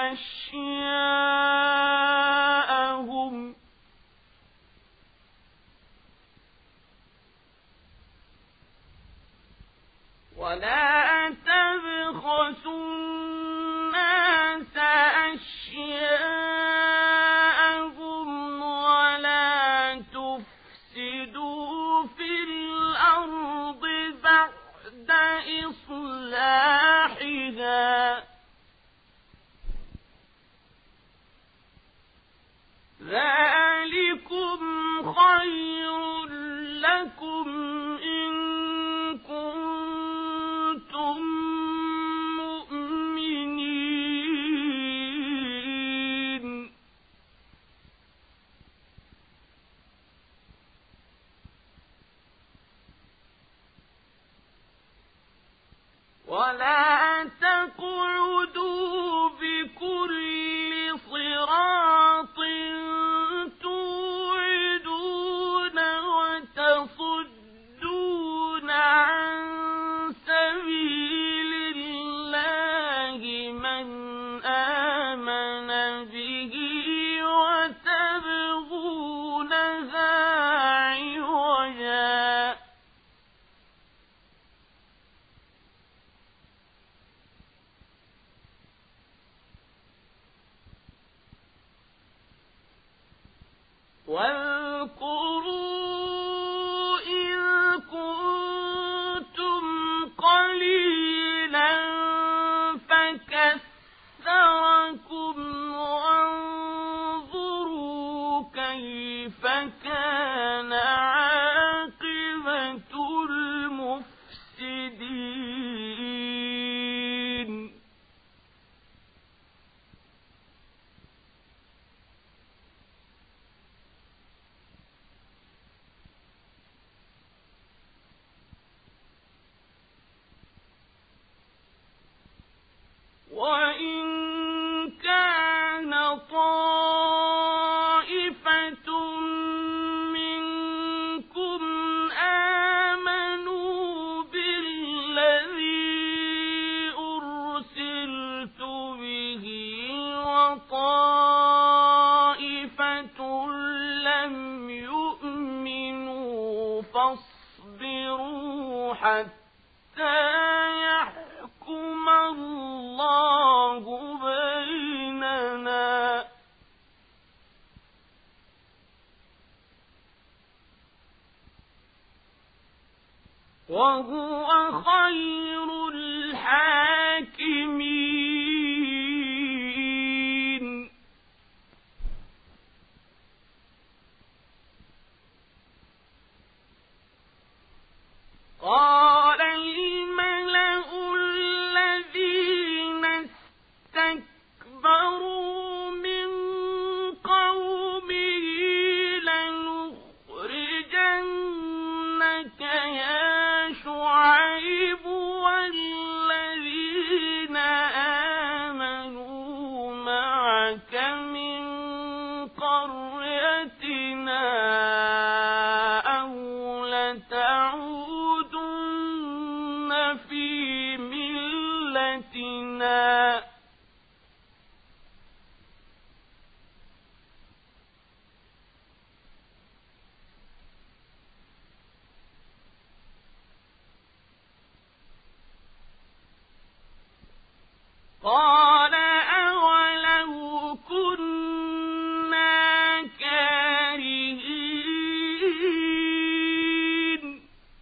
أشياءهم ولا تبخسوا الناس أشياءهم ولا تفسدوا في الأرض بعد إصلاحها خير لكم إن كنتم مؤمنين ولا تقعدوا بكل صراط توعدون وتصدون عن سبيل الله من آمن به وتبغونها عوجا واذكروا إذ كنتم قليلا فكثركم وانظروا كيف كان عاقبة المفسدين وإن كان طائفة منكم آمنوا بالذي أرسلت به وطائفة لم يؤمنوا فاصبروا حتى يحكم الله بيننا وهو خير الحاكمين قال الملأ الذين استكبروا من قومه لنخرجنك يا شعيب والذين آمنوا معك من قريتنا أو لتعودن في ملتنا قال أولو كنا كارهين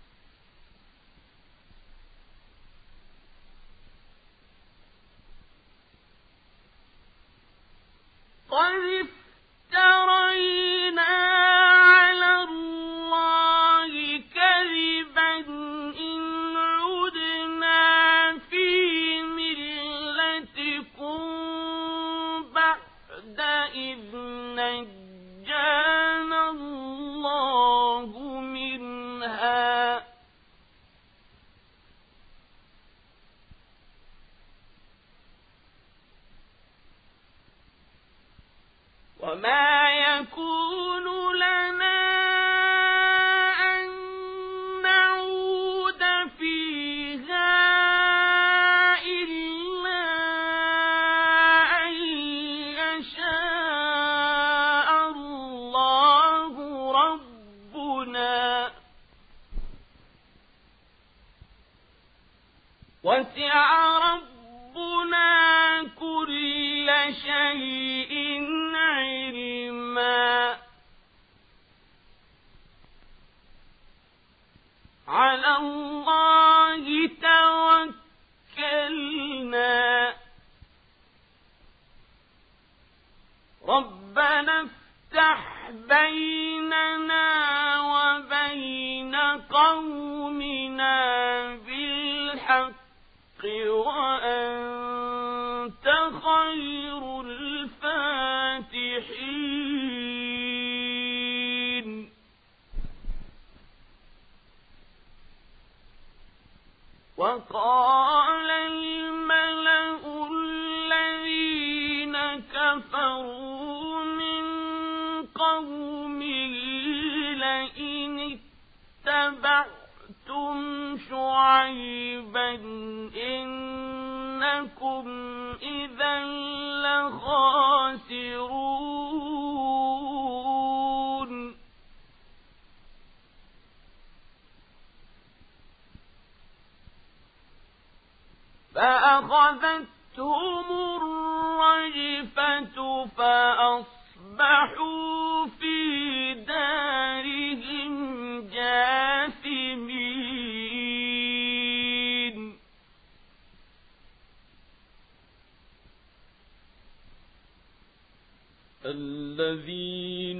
قد افترينا على الله كذبا إن عدنا في ملتكم بعد إذ نجانا الله منها وما يكون لنا أن نعود فيها إلا أن يشاء الله ربنا وسع ربنا كل شيء علما على الله توكلنا ربنا افتح بيننا بيننا وبين قومنا بالحق وأنت خير الفاتحين. وقال الملأ الذين كفروا من قومه لئن اتبعتم شعيبا إنكم إذا لخاسرون. فأخذتهم الرجفة فأصبحوا في دارهم جاثمين. الذين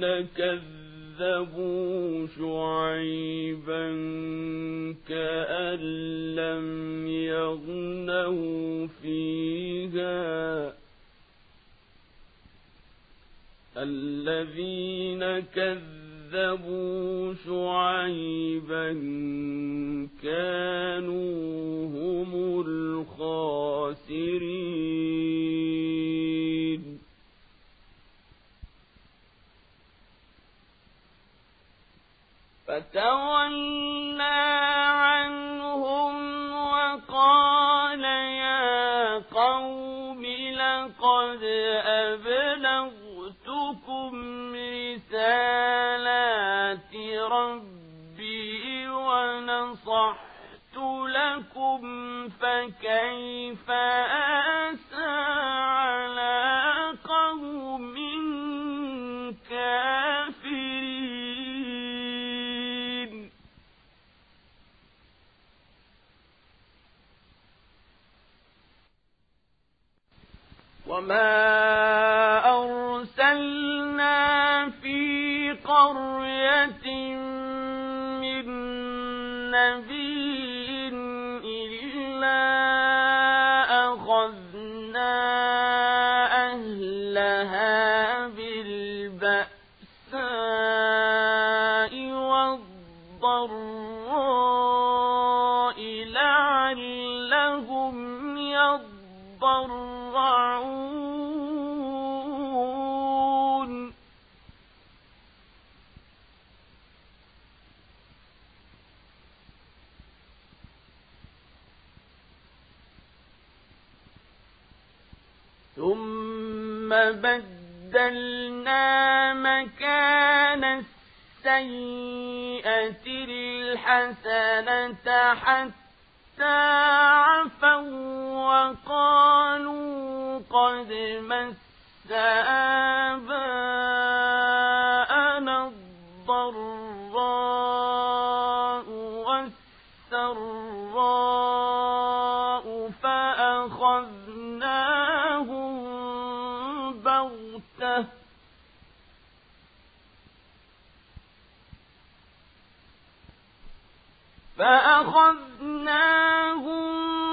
كذبوا شعيبا كأن لم يغنوا فيها الذين كذبوا شعيبا كانوا هم الخاسرين. فتولى عنهم وقال يا قوم لقد أبلغتكم رسالات ربي ونصحت لكم فكيف آسى على قوم كافرين. وما أرسلنا في قرية من نبي إلا أخذنا أهلها بالبأساء والضراء لعلهم يضرعون. ثم بدلنا مكان السيئة الحسنة حتى عفوا وقالوا قد مس آباءنا الضراء والسراء فأخذناهم بغتة فأخذناهم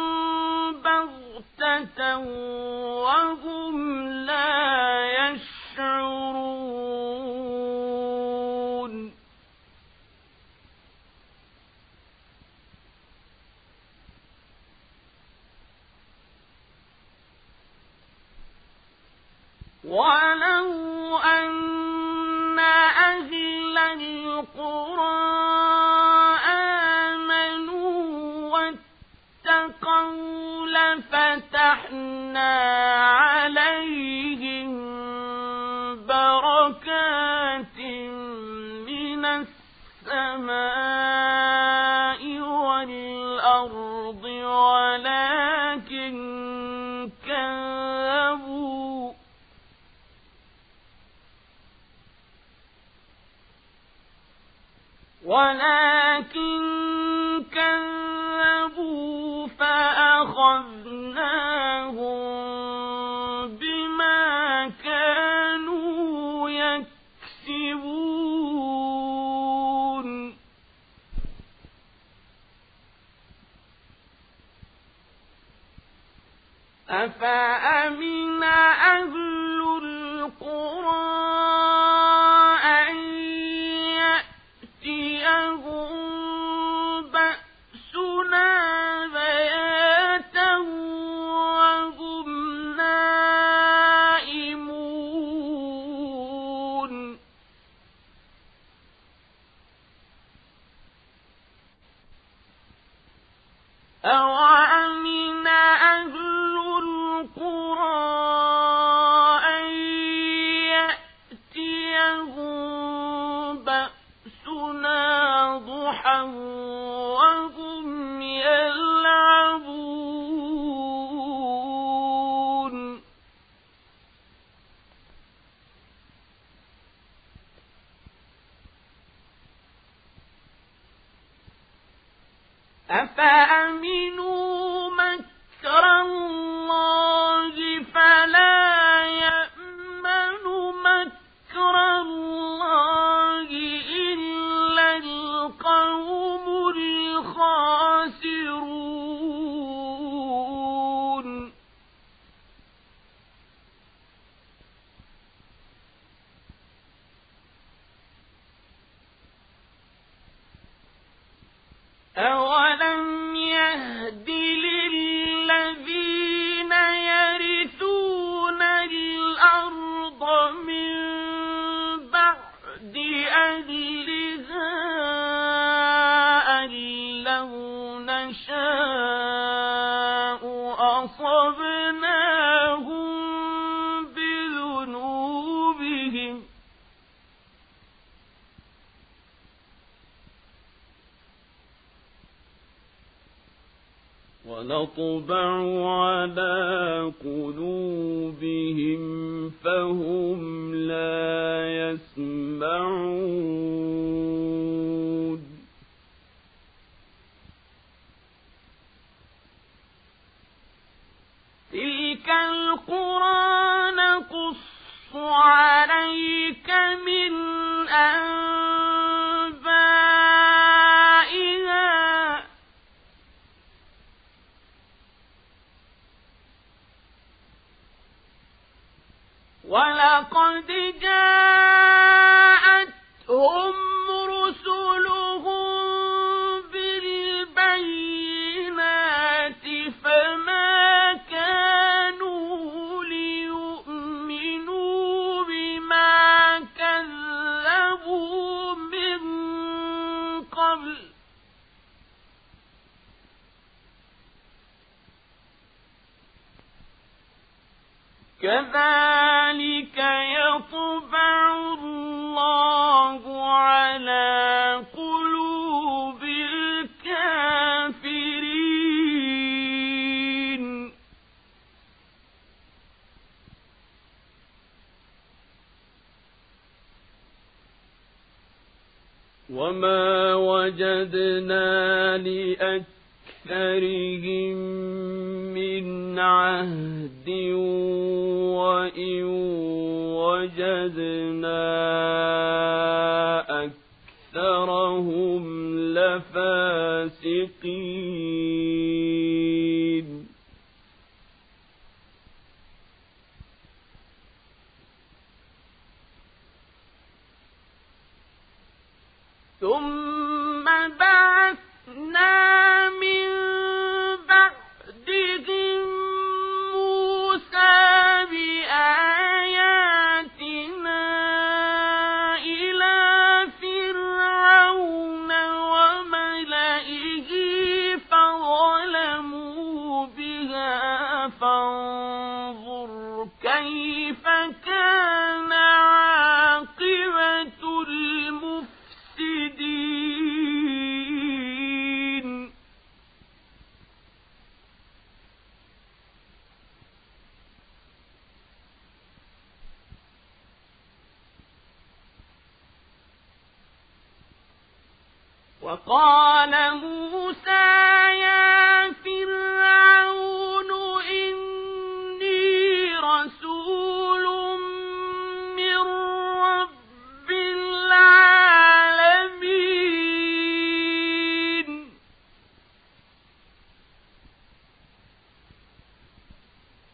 بغتة وهم لا يشعرون. ولو أن أهل القرى لفتحنا عليهم بركات من السماء والأرض ولكن كذبوا ولكن كذبوا فأخذناهم بما كانوا يكسبون. أفأمن أهل القرى أن يأتيهم بأسنا بياتا وهم نائمون أوأمن أهل القرى أن يأتيهم بأسنا ضحى وهم يلعبون أفأمنوا مكر الله فلا يأمن مكر الله إلا القوم الخاسرون أولم يهد للذين يرثون الأرض من بعد أهلها أن لو نشاء أصبناهم بذنوبهم ونطبع على قلوبهم فهم لا يسمعون تلك القرى نقص عليك من أنبائها ولقد جاءتهم رسلهم بالبينات فما كانوا ليؤمنوا بما كذبوا من قبل كذلك يطبع الله على قلوب الكافرين وما وجدنا لأكثرهم من عهد وإن وجدنا أكثرهم لفاسقين ثم بعثنا من بعدهم موسى بآياتنا إلى فرعون وملئه فظلموا بها فانظر كيف كان عاقبة المفسدين وقال موسى يا فرعون إني رسول من رب العالمين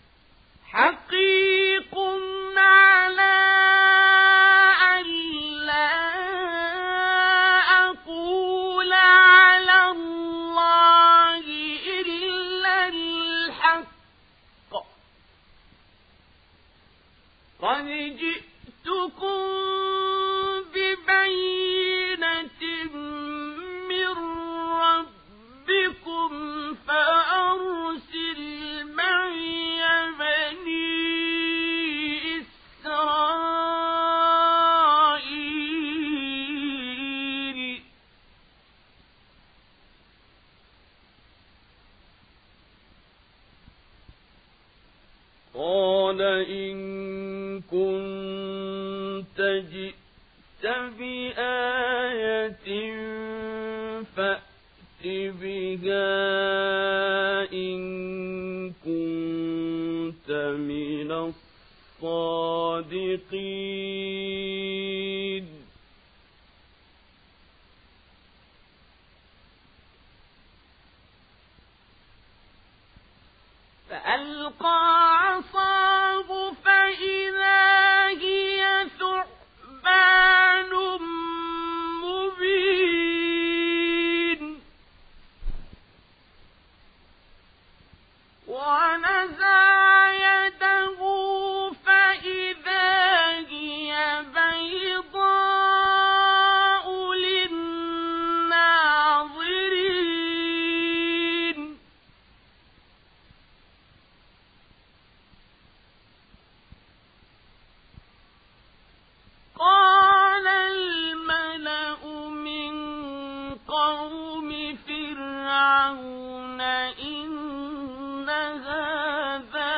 قال إن كنت جئت بآية فأت بها إن كنت من الصادقين فألقى عصاه فإذا هي ثعبان مبين ونزع يده فإذا هي بيضاء للناظرين قال الملأ من قوم فرعون إن هذا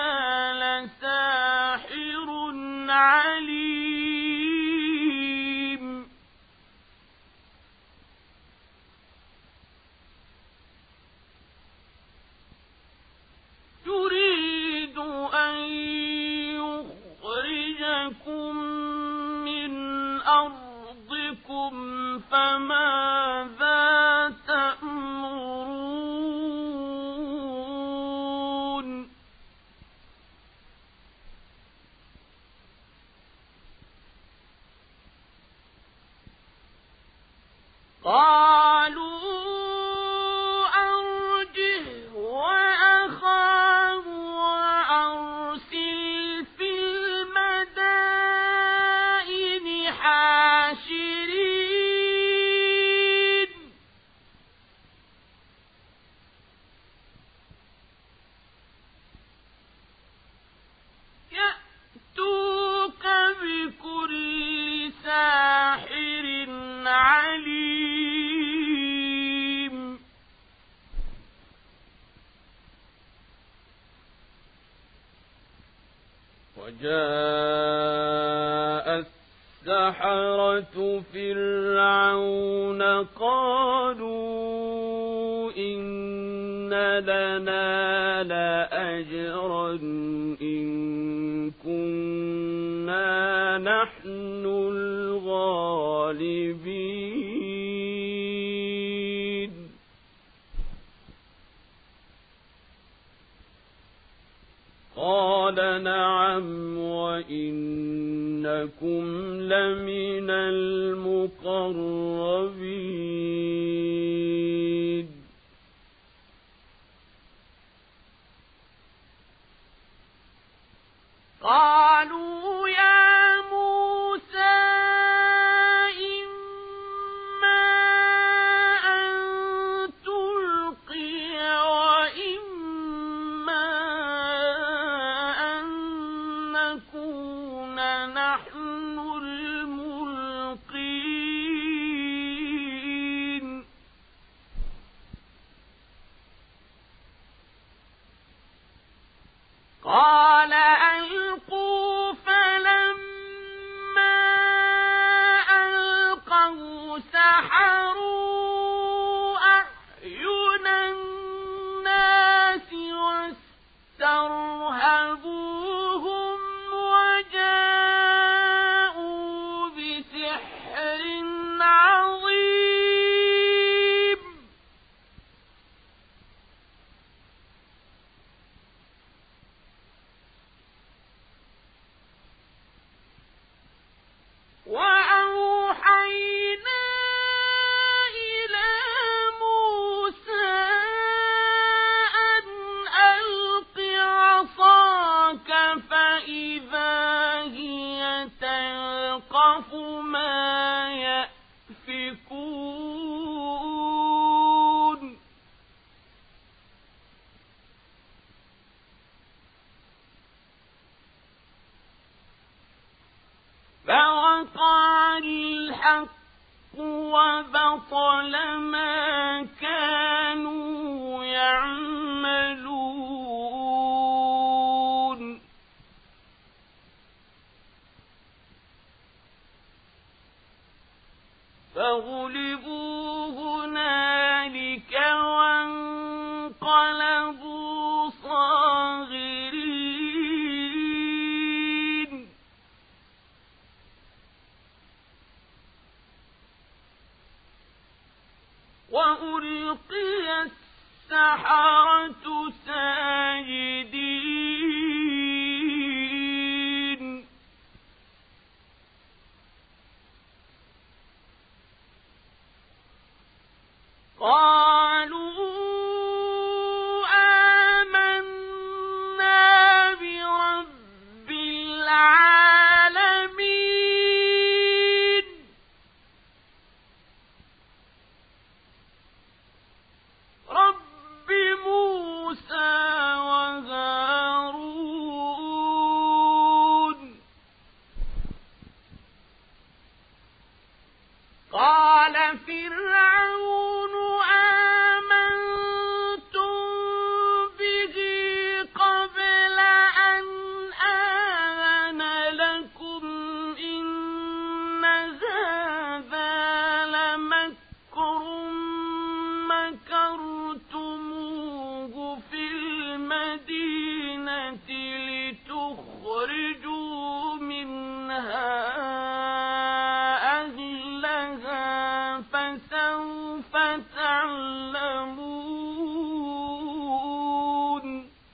لساحر عليم يريد أن يخرجكم من أرضكم فماذا تأمرون قالوا أرجه وأخاه وأرسل في المدائن حاشرين يأتوك بكل ساحر عليم وجاء السحرة فرعون قالوا إن لنا لأجرا إن كنا نحن الغالبين قال نعم وإنكم لمن المقربين قالوا يا موسى إما أن تلقي وإما أن نكون نحن الملقين قال ألقوا فلما ألقوا سحروا أعين الناس واسترهبوهم وجاءوا بسحر عظيم وأوحينا إلى موسى أن ألق عصاك فإذا هي تلقف ما يأفكون فوقع الحق وبطل ما كانوا يعملون فغلبوا هنالك وانقلبوا صاغرين وألقي السحرة ساجدين قالوا آمنا برب العالمين رب موسى وهارون قال فرعون آمنتم به قبل أن آذن لكم إن هذا لمكر مكرتموه في المدينة لتخرجوا منها أهلها فسوف تعلمون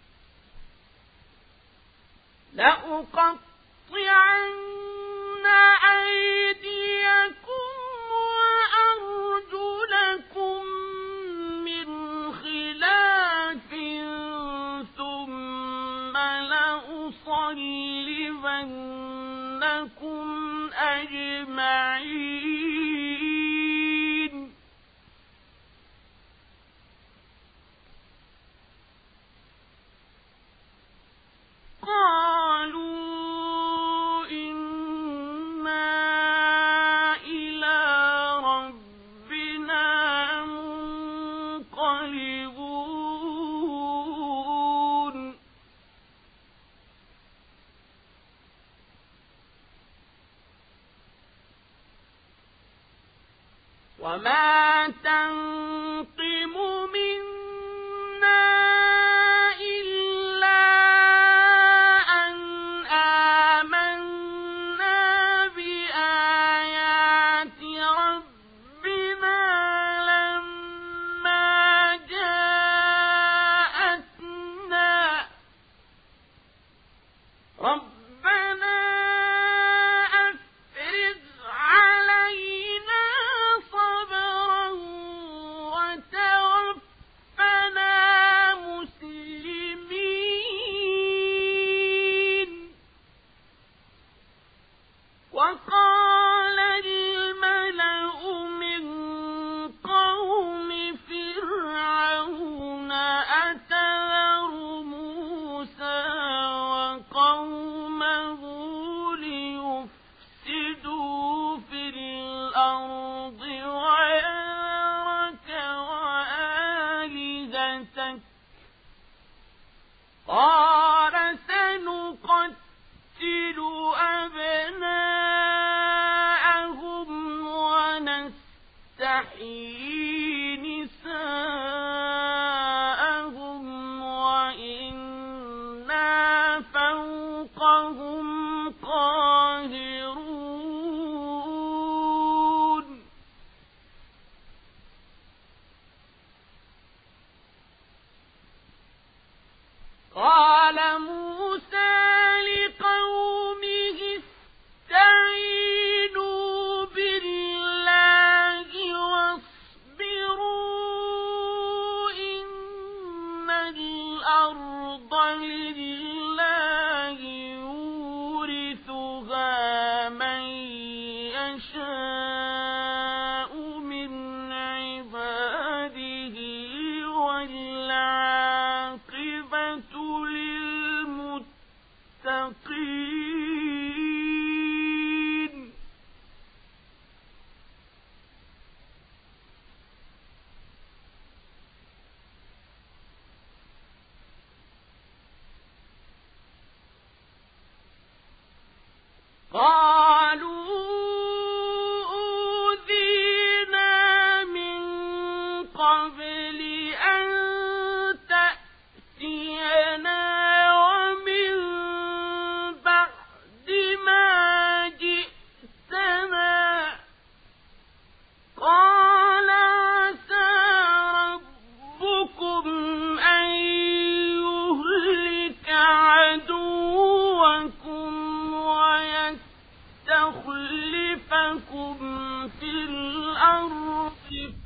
لأقطعن أيديكم وأرجلكم من خلاف ثم لأصلبنكم أجمعين قالوا إنا إلى ربنا منقلبون وما تنقم منا إلا أن آمنا بآيات ربنا لما جاءتنا ربنا أفرغ علينا صبرا وتوفنا مسلمين وقال الملأ من قوم فرعون أتذر موسى وقومه ليفسدوا في الأرض ويذرك وآلهتك قال سنقتل أبناءهم ونستحيي نساءهم وإنا فوقهم قاهرون قال موسى لقومه استعينوا بالله واصبروا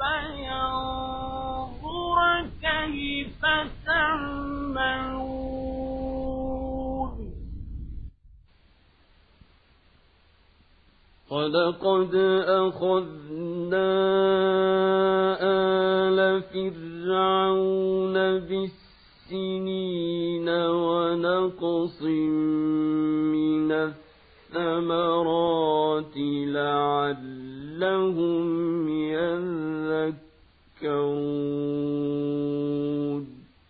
فينظر كيف تعملون ولقد أخذنا آل فرعون بالسنين ونقص من الثمرات لعلهم يذكرون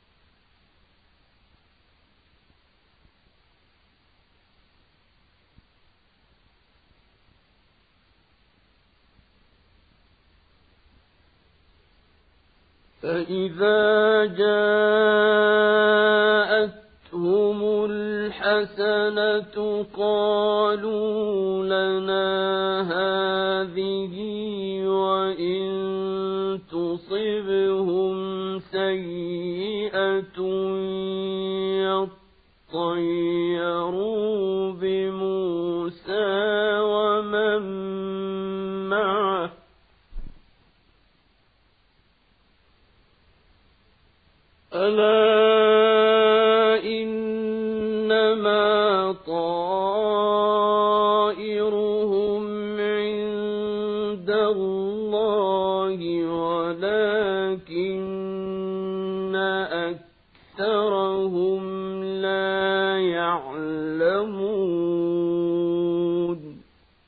فإذا جاءتهم الحسنة قالوا لنا هذه وإن تصبهم سيئة يطيروا بموسى ومن معه ألا إنما طائرهم عند الله ولكن أكثرهم لا يعلمون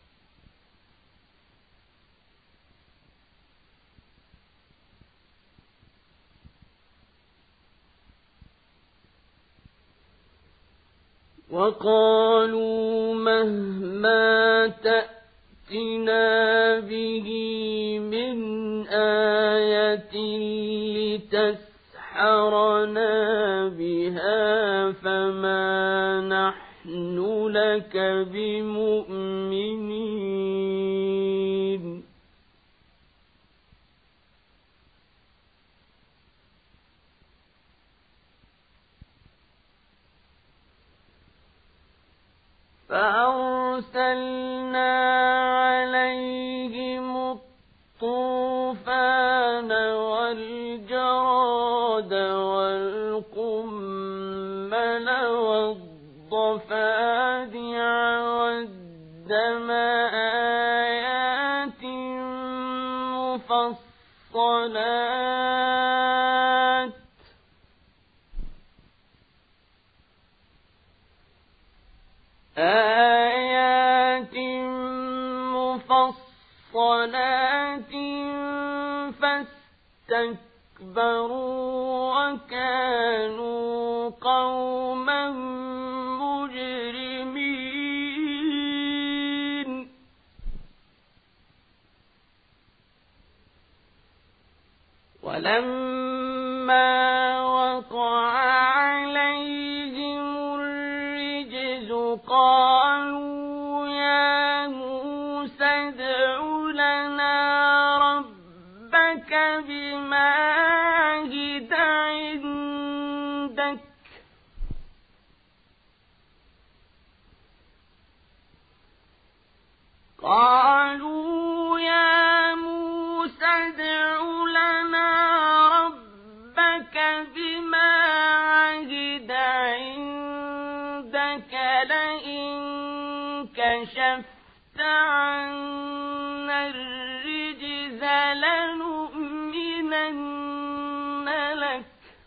وقالوا مهما تأتنا به من آية لتسحرنا بها فما نحن لك بمؤمنين فأرسلنا عليهم الطوفان والجراد والقمل والضفادع والدم آيات مفصلات آيات مفصلات فاستكبروا وكانوا قوما مجرمين ولما وقع عليهم الرجز قالوا يا موسى ادع لنا ربك بما عهد عندك قالوا يا موسى ادع لنا ربك بما عهد عندك لئن كشفت عنا الرجز لنؤمنن لك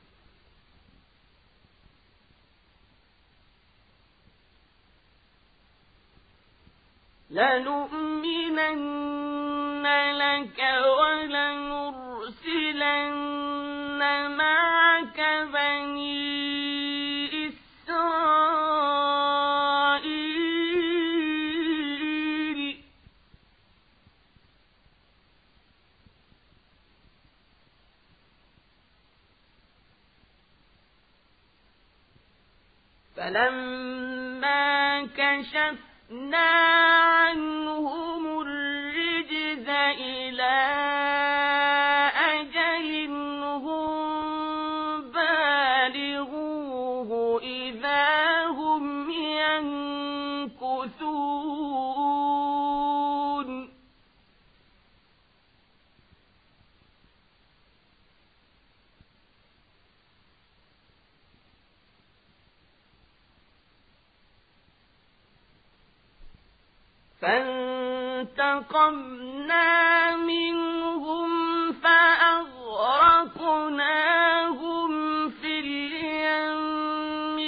لنؤمنن لك ولنرسلن معك بني إسرائيل فلما كشفنا عنهم الرجز إلى أجل هم بالغوه إذا هم ينكثون. فانتقمنا منهم فأغرقناهم في اليم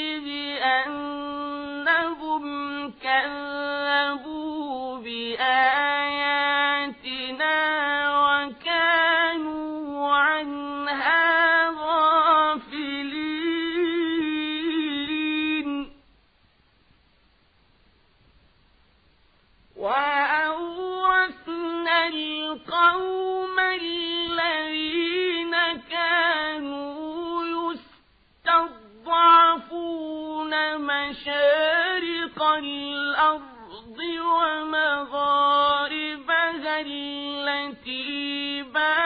بأنهم كذبوا بآياتنا وكانوا عنها غافلين وأورثنا القوم الذين كانوا يستضعفون مشارق الأرض ومغاربها التي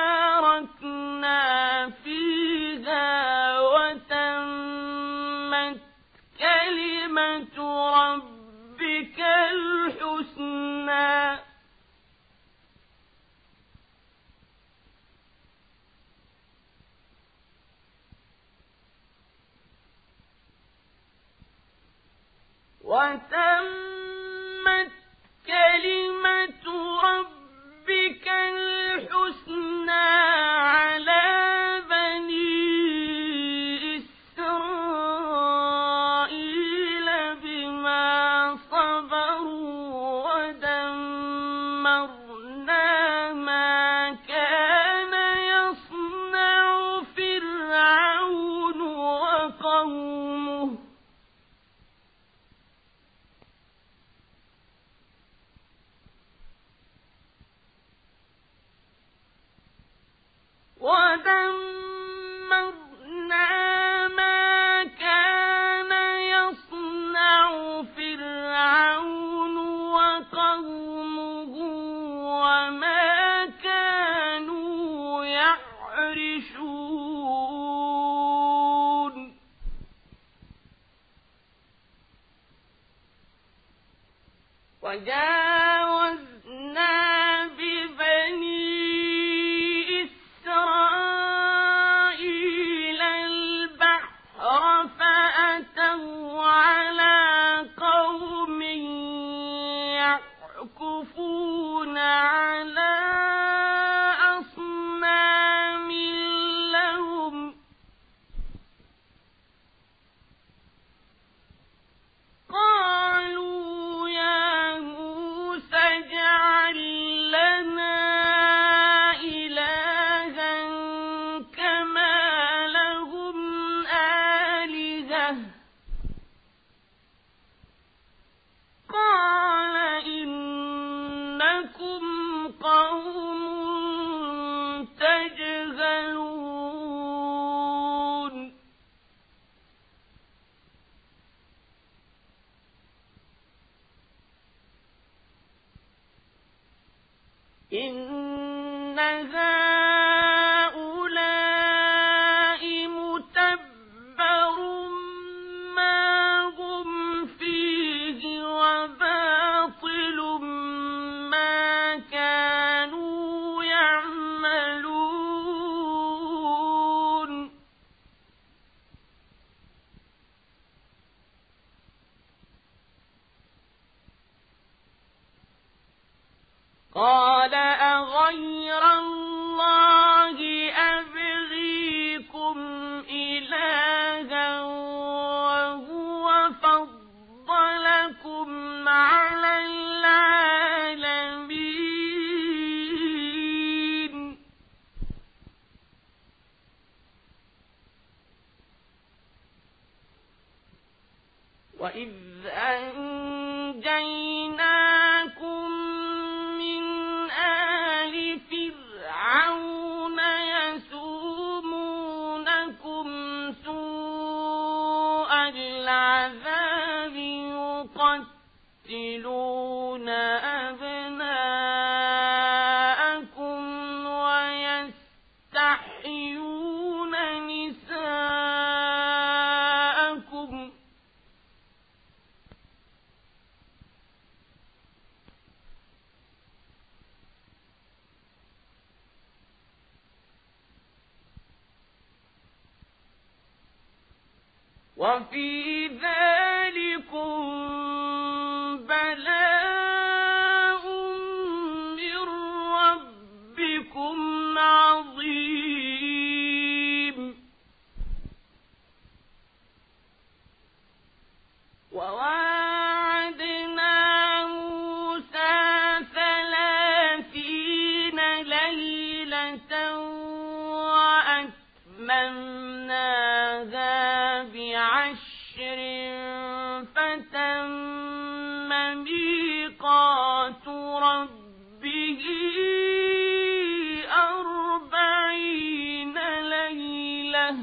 باركنا فيها وتمت كلمة ربك الحسنى وتمت كلمة ربك الحسنى على بني إسرائيل بما صبروا ودمرنا ما كان يصنع فرعون وقومه ودمرنا ما كان يصنع فرعون وقومه وما كانوا يعرشون وجاوزنا ببني إسرائيل البحر فأتوا على قوم يعكفون على أصنام لهم قالوا يا موسى اجعل لنا إلها كما لهم آلهة قال إنكم قوم تجهلون إن هؤلاء متبر ما هم فيه وباطل ما كانوا يعملون قال أغير الله أبغيكم إلها وهو فضلكم على العالمين وإذ أنجيناكم من آل فرعون يسومونكم سوء العذاب يقتلون أبناءكم ويستحيون نساءكم وفي ذلكم بلاء وأتممناها بعشر فتم ميقات ربه أربعين ليلة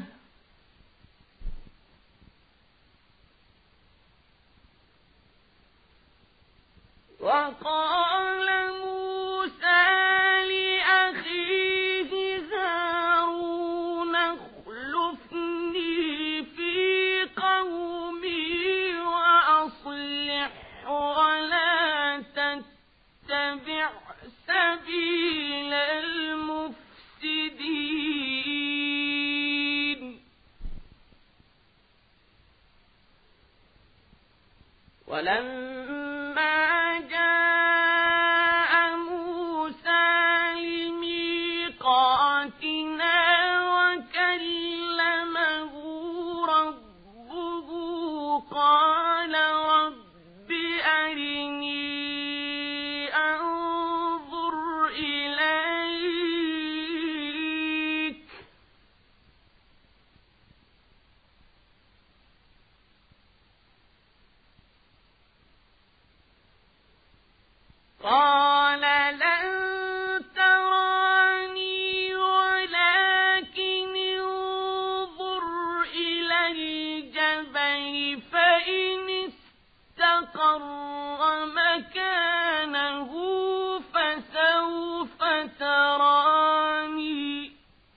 وقال موسى لأخيه هارون اخلفني في قومي وأصلح ولا تتبع سبيل المفسدين ولما جاء موسى لميقاتنا وكلمه ربه قال رب أرني أنظر إليك قال لن تراني ولكن انظر إلى الجبل فإن استقر مكانه فسوف تراني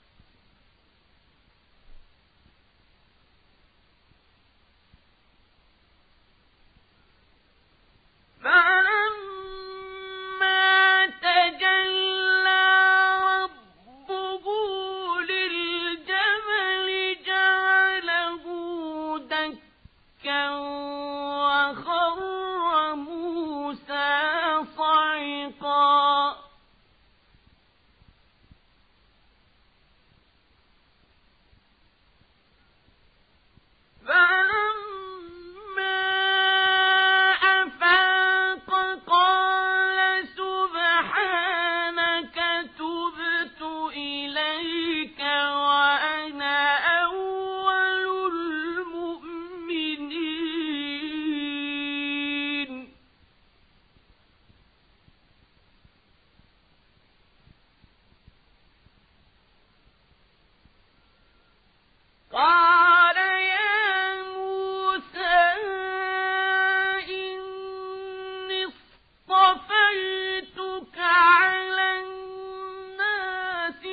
فلما تجلى ربه للجبل جعله دكا وخر موسى صعقا فلما أفاق قال سبحانك تبت إليك وأنا أول المؤمنين قال يا موسى إني اصطفيتك على الناس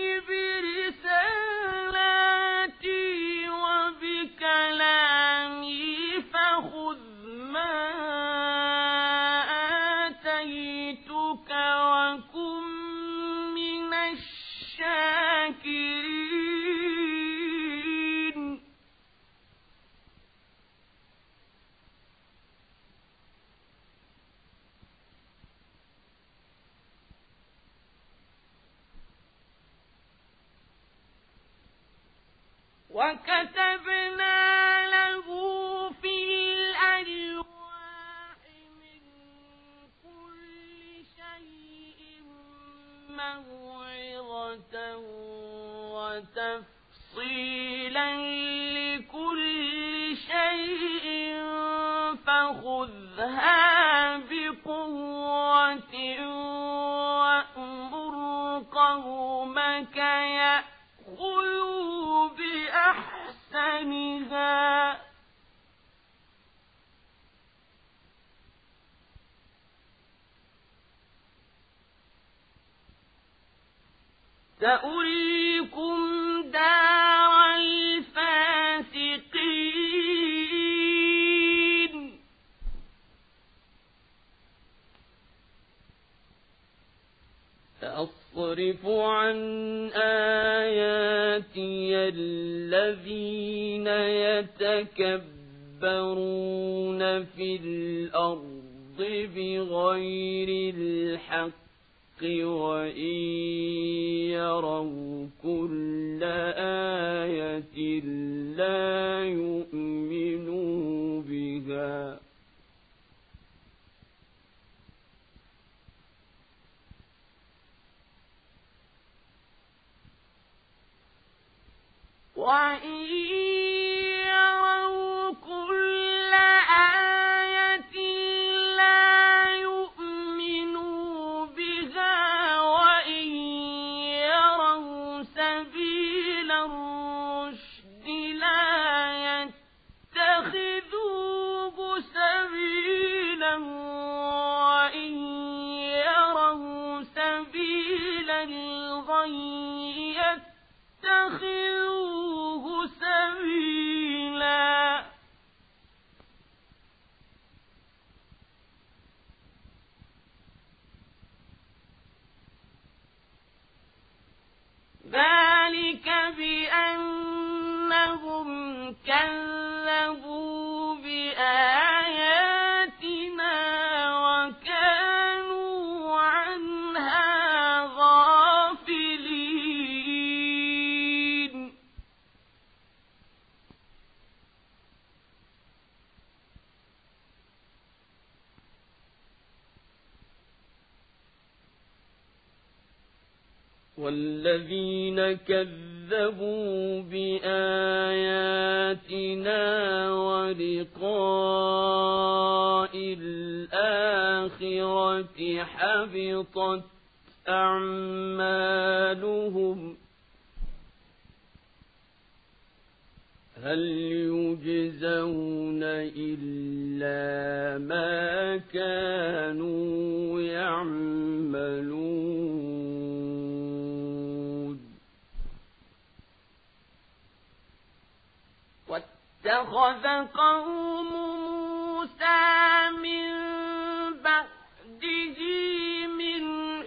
برسالاتي وبكلامي فخذ ما آتيتك وكن من الشاكرين وكتبنا له في الألواح من كل شيء موعظة وتفصيلا لكل شيء فخذها بقوة وأمر قومك يأخذوا بأحسنها سأريكم دار الفاسقين سأصرف عن آياتي الذين يتكبرون في الأرض بغير الحق وإن يروا كل آية لا يؤمنوا بها وإن يروا كل آية لا يؤمنوا بها وإن يروا سبيل الرشد لا يتخذوه سبيلا وإن يروا سبيل الغي يتخذوه سبيلا ذلك بأنهم كذبوا بآياتنا وكانوا عنها غافلين والذين كذبوا بآياتنا ولقاء الآخرة حبطت أعمالهم هل يجزون إلا ما كانوا يعملون واتخذ قوم موسى من بعده من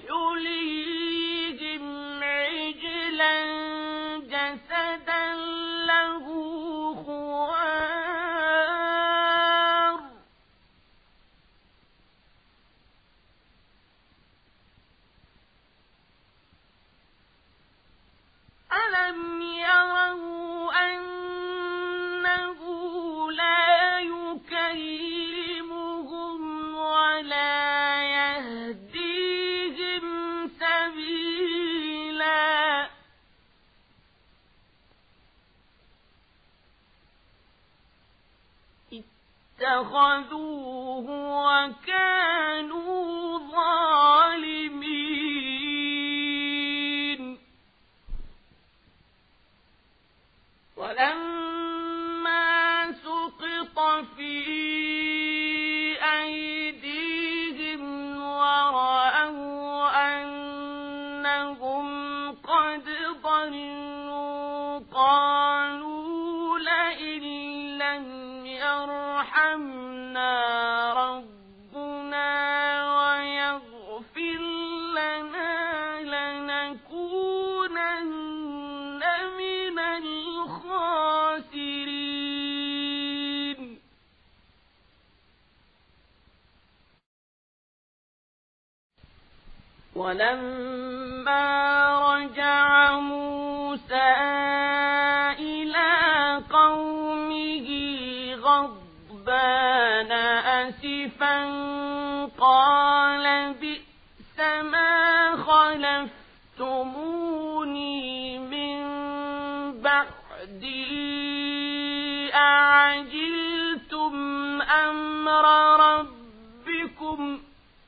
حليهم عجلا جسدا له خوار ألم يروا أنه لا يكلمهم ولا يهديهم سبيلا اتخذوه وكانوا ظالمين ولما سقط في أيديهم ورأوا أنهم قد ضلوا قالوا لئن لم يرحمنا ربنا ويغفر لنا لنكونن من الخاسرين ولما رجع موسى إلى قومه غضبان أسفا قال بئس ما خلفتموني من بعدي أعجلتم أمر ربكم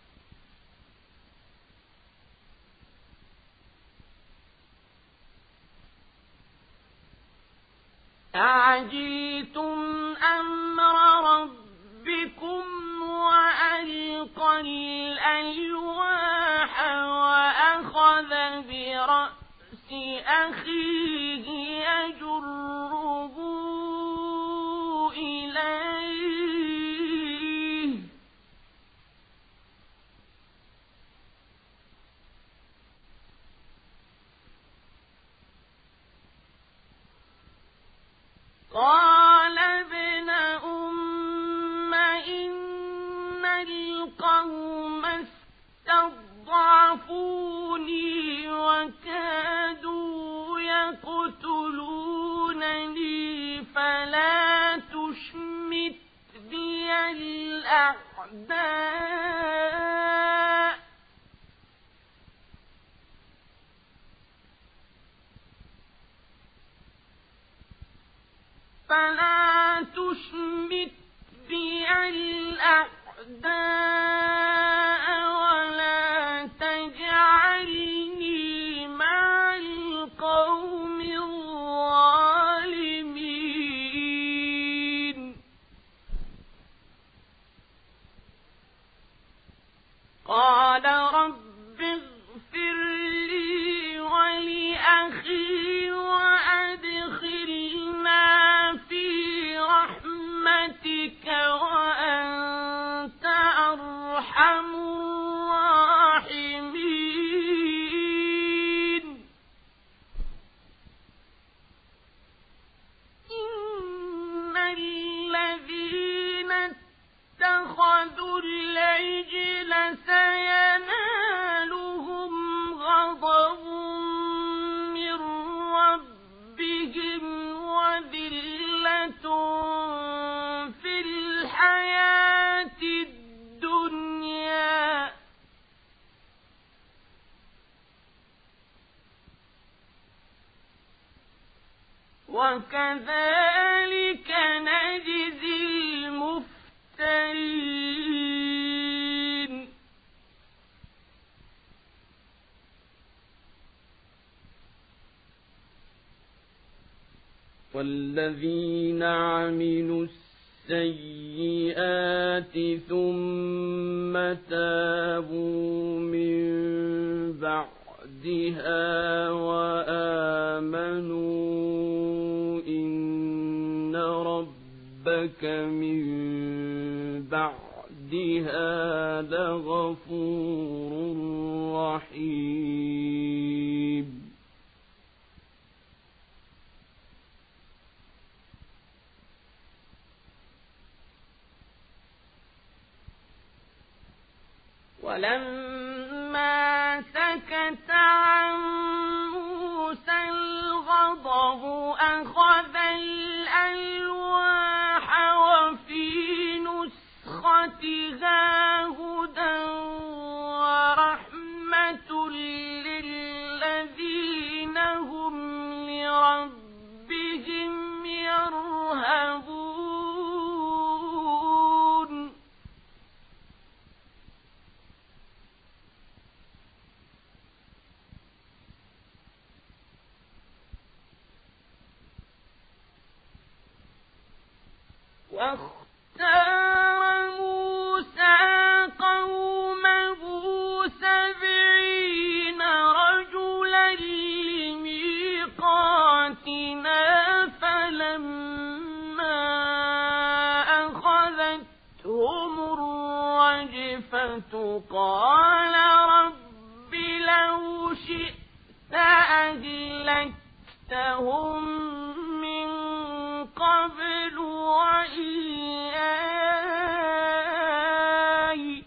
أعجلتم أمر ربكم وألقى الألواح وأخذ برأس أخيه يجره إليه قال ابن أم إن القوم استضعفوني وكادوا يقتلونني فلا تشمت بي الأعداء فلا تشمت بي الأعداء ولا تجعلني مع القوم الظالمين قال رب اغفر لي ولأخي وأدخلنا في رحمتك وأنت أرحم الراحمين إن الذين اتخذوا العجل سينالهم غضب من ربهم وذلة في الحياة الدنيا وكذلك نجزي المفترين والذين عملوا السيئات ثم تابوا من بعدها وآمنوا إن ربك من بعدها لغفور رحيم ولما سكت عن موسى الغضب أخذ الألواح وفي نسختها هدى ورحمة للذين هم لربهم يرهبون واختار موسى قومه سبعين رجلا لميقاتنا فلما أخذتهم الرجفة قال رب لو شئت أهلكتهم من قبل وإياي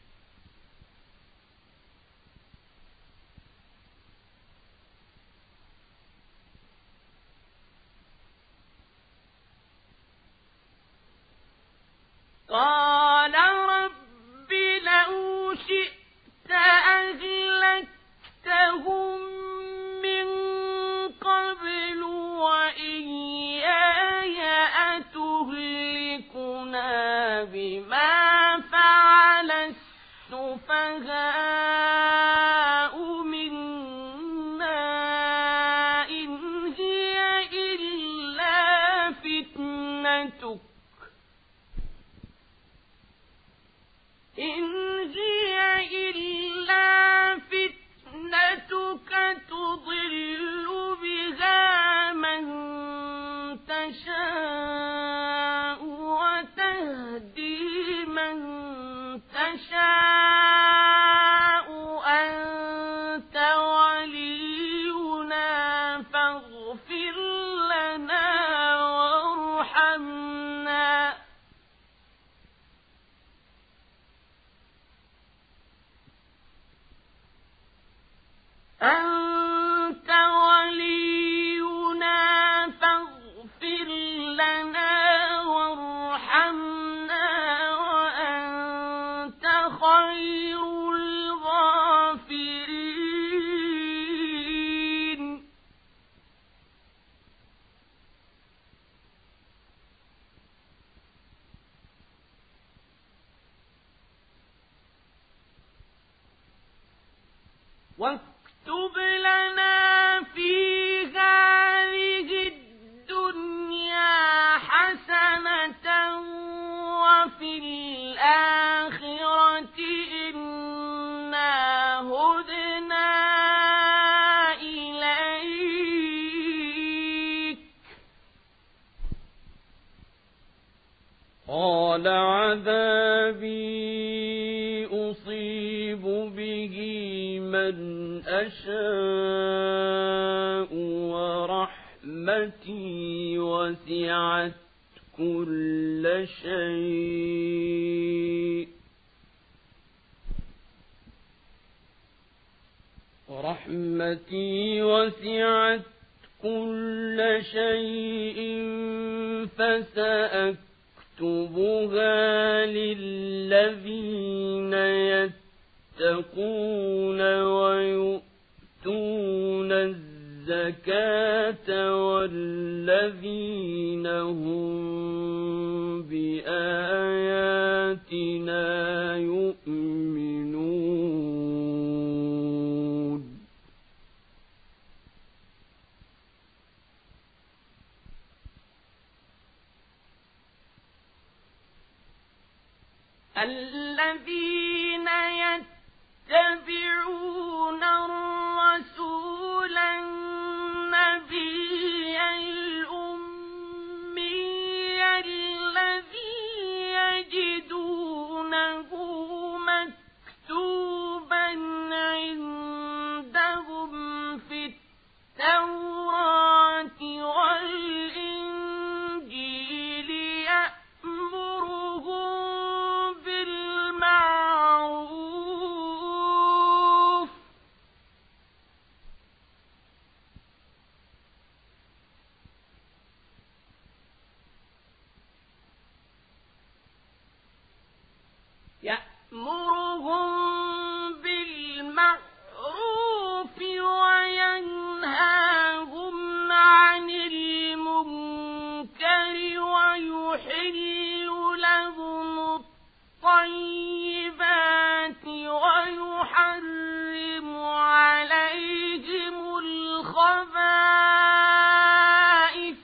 قال رب لو شئت أهلكتهم من قبل وإياي أتهلكنا بما فعل السفهاء منا إن هي إلا فتنتك إن هي إلا فتنتك تضل بها من تشاء وتهدي من تشاء واكتب لنا في هذه الدنيا حسنة وفي الآخرة إنا هدنا إليك. قال عذابي أصيب به من أشاء ورحمتي وسعت كل شيء ورحمتي وسعت كل شيء فسأكتبها للذين يتقون ويؤتون الزكاة والذين هم بآياتنا يؤمنون. الذين يتبعون الرسول النبي الأمي الذي يجدونه مكتوبا عندهم في التوراة والإنجيل يأمرهم بالمعروف يأمرهم بالمعروف وينهاهم عن المنكر ويحل لهم الطيبات ويحرم عليهم الخبائث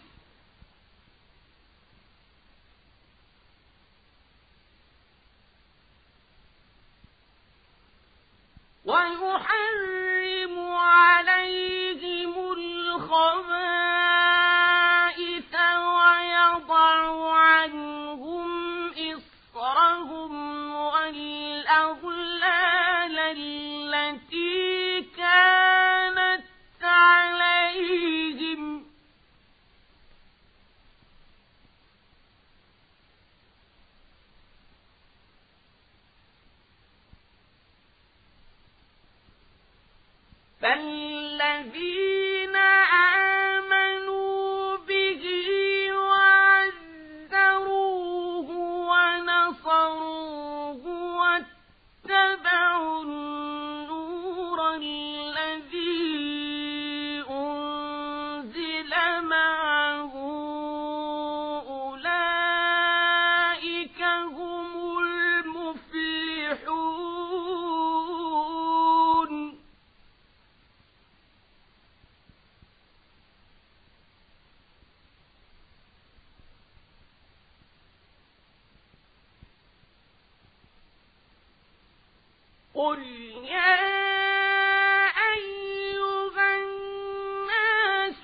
ويحرم عليهم الخبائث ويضع عنهم إصرهم والأغلال التي كانت عليهم فالذين آمنوا به وعزروه ونصروه واتبعوا النور الذي أنزل معه أولئك هم المفلحون. قل يا أيها الناس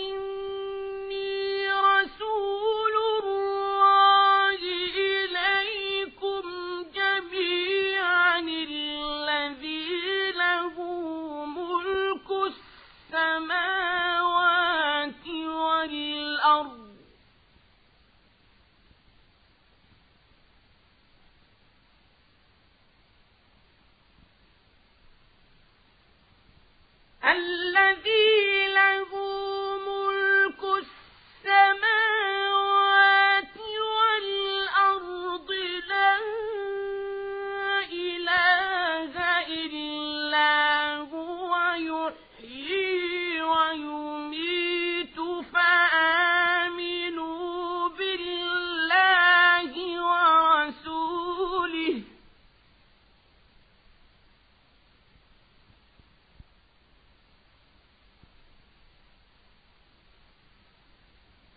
إني رسول الله إليكم جميعا الذي له ملك السماوات والأرض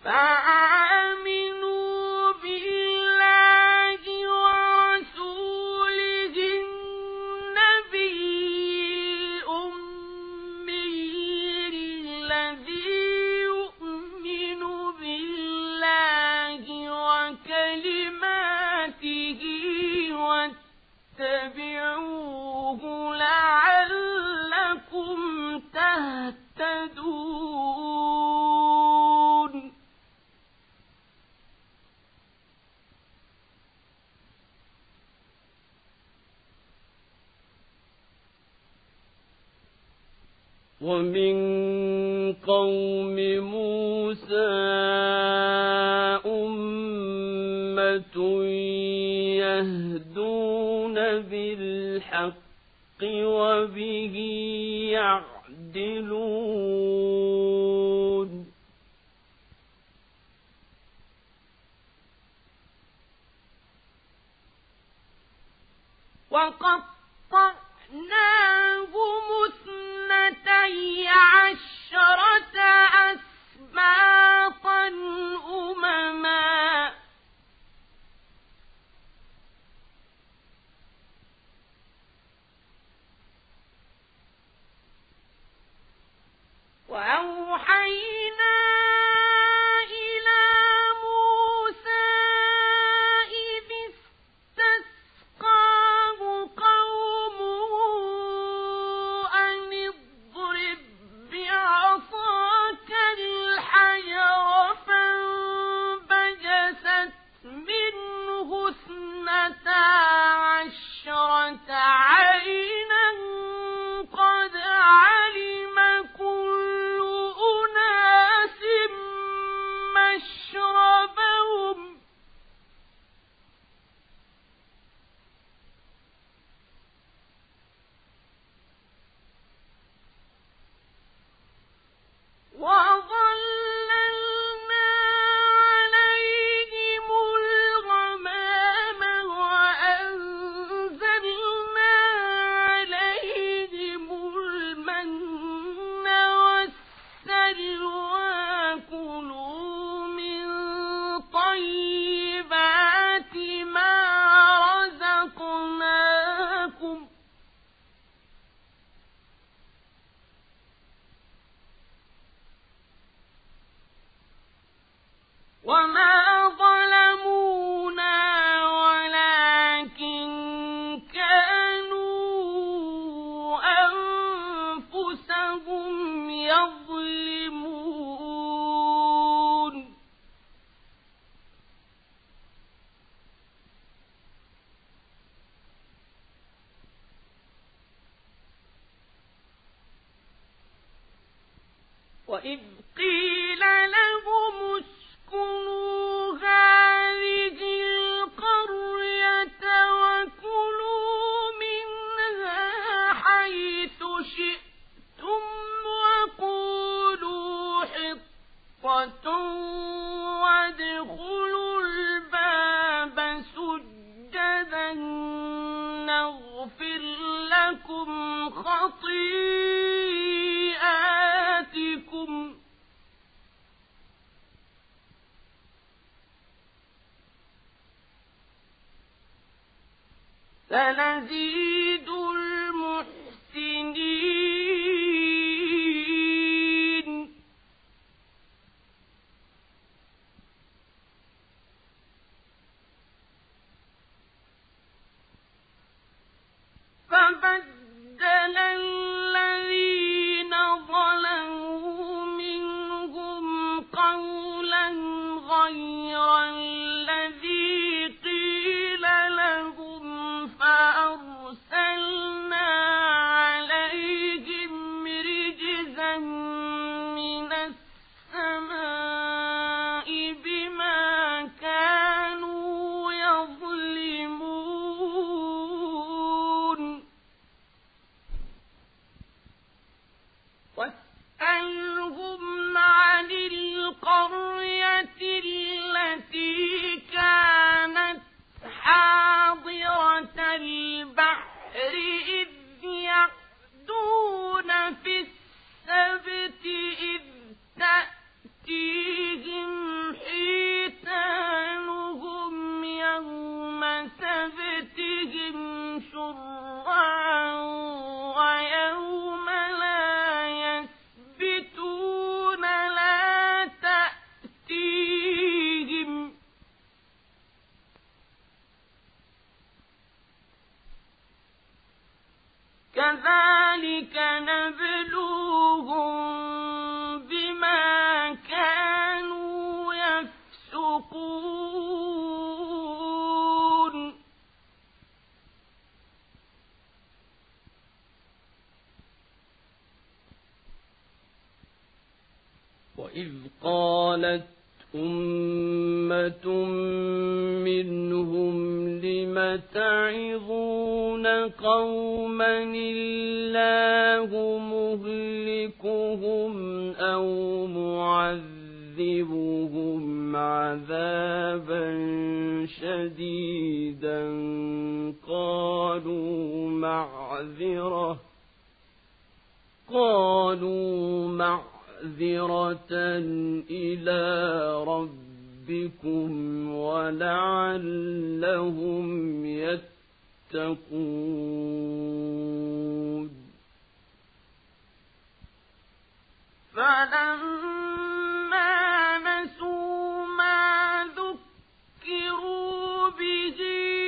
فآمنوا بالله ورسوله النبي الأمي الذي يؤمن بالله وكلماته واتبعوه لعلكم تهتدون. ومن قوم موسى أمة يهدون بالحق وبه يعدلون. وقطعناهم اثنتي عشرة أسباطا أمما وأوحينا إلى موسى إذ استسقاه قومه أن اضرب بعصاك الحجر فانبجست منه اثنتا عشرة عينا قد علم كل أناس مشربهم وظللنا عليهم الغمام وأنزلنا عليهم المن والسلوى كلوا من طيبات ما رزقناكم وما ظلمونا ولكن كانوا أنفسهم يظلمون. وإذ قيل لهم اسكنوا هذه القرية وكلوا منها حيث شئتم وقولوا حطة وادخلوا الباب سجدا نغفر لكم خطيئاتكم سنزيد المحسنين. فبدل الذين ظلموا منهم قولا غير الذي قيل لهم فأرسلنا وإذ قالت أمة منهم لم تعظون قوما الله مهلكهم أو معذبهم عذابا شديدا قالوا معذرة قالوا معذرة معذرة إلى ربكم ولعلهم يتقون فلما نسوا ما ذكروا به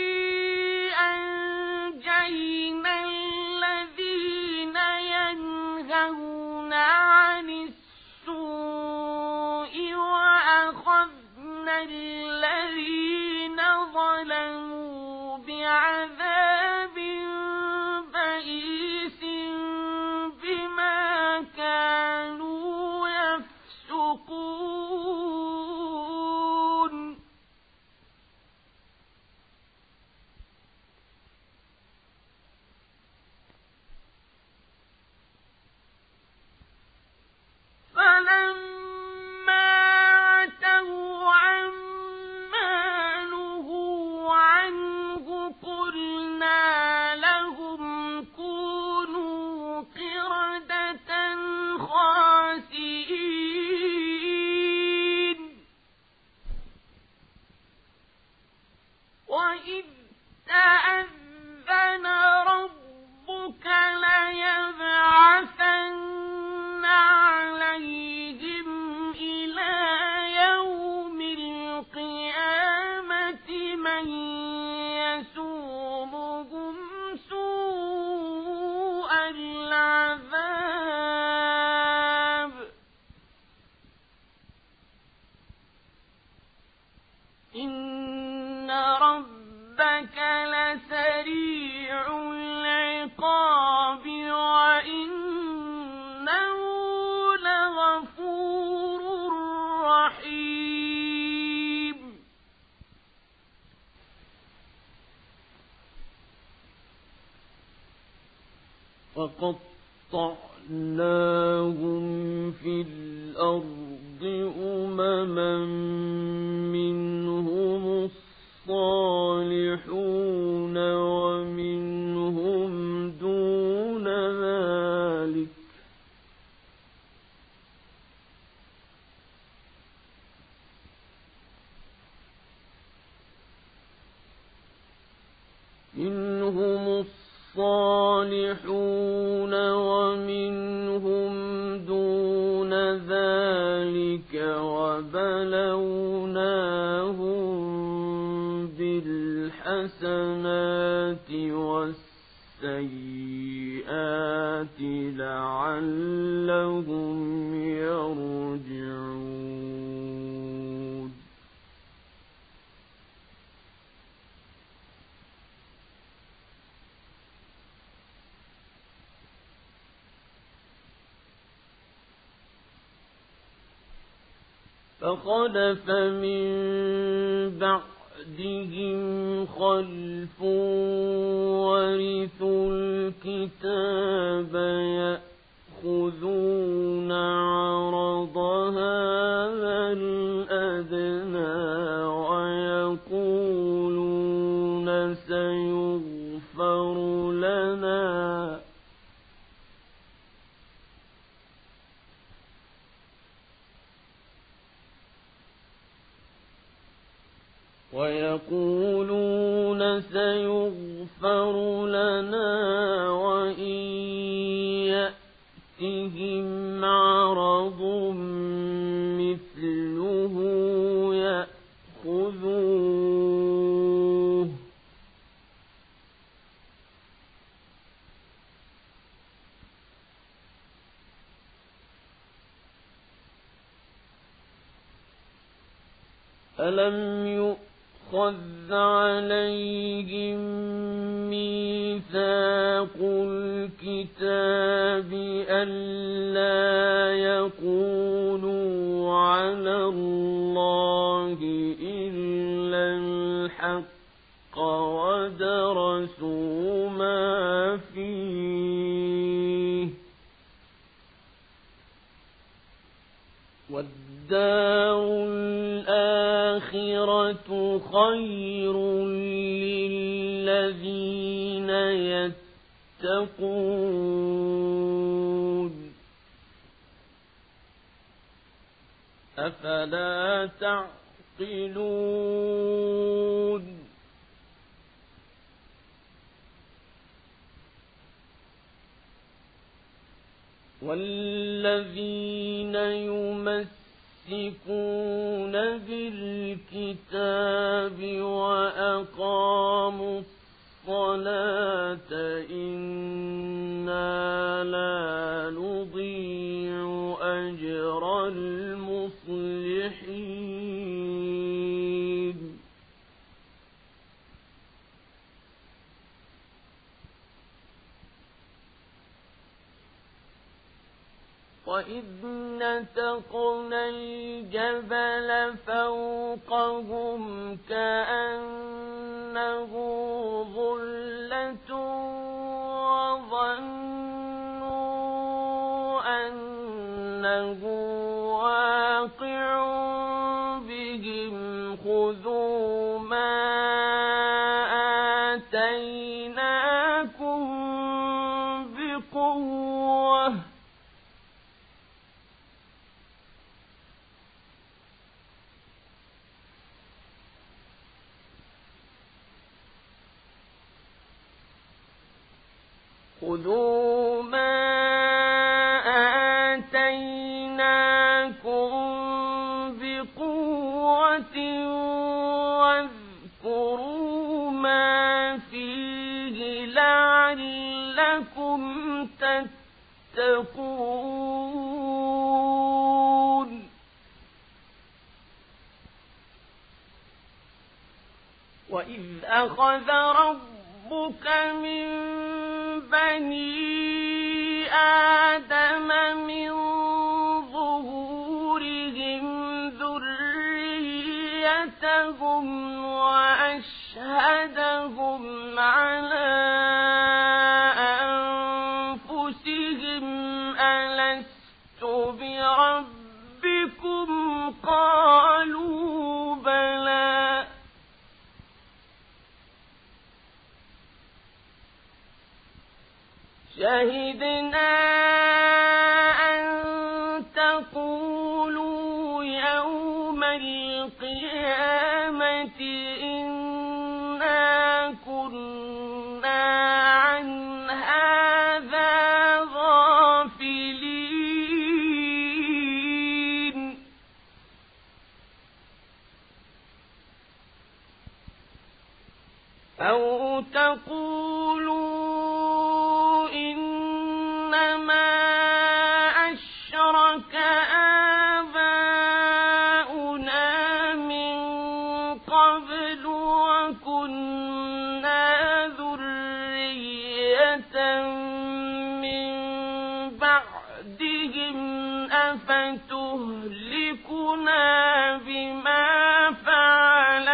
أنجينا الذين ينهون عن الذين ظلموا بعذاب بئيس بما كانوا يفسقون فلما عتوا عما نهوا عنه قلنا لهم كونوا قردة خاسئين وإذ تأذن ربك ليبعثن عليهم إلى يوم القيامة من يسومهم سوء العذاب إن ربك لسريع العقاب وإنه لغفور رحيم وقطعناهم في الأرض أمما منهم الصالحون ومنهم دون ذلك منهم الصالحون ومنهم دون ذلك وبلوناهم بالحسنات والسيئات لعلهم يرجعون فخلف من بعدهم خلف ورثوا الكتاب يأخذون عرض هذا الأدنى ويقولون سيغفر لنا ويقولون سيغفر لنا وإن يأتهم عرض مثله يأخذوه ألم يؤخذ عليهم ميثاق الكتاب ألا يقولوا الله إلا الحق ودرسوا ما فيه والدار الآخرة خير للذين يتقون أفلا تعقلون والذين يمسكون بالكتاب وأقاموا الصلاة إنا لا نضيع أجر المصلحين وإذ نتقنا الجبل فوقهم كأنه ظلة وظنوا أنه واقع بهم خذوا ما آتيناكم بقوة خذوا ما آتيناكم بقوة واذكروا ما فيه لعلكم تتقون وإذ أخذ ربك من بني آدم من ظهورهم ذريتهم وأشهدهم على أنفسهم ألست بربكم قالوا بلى شهدنا أن تقولوا يوم القيامة إنا كنا عن هذا غافلين أو تقولوا فتهلكنا بما فعل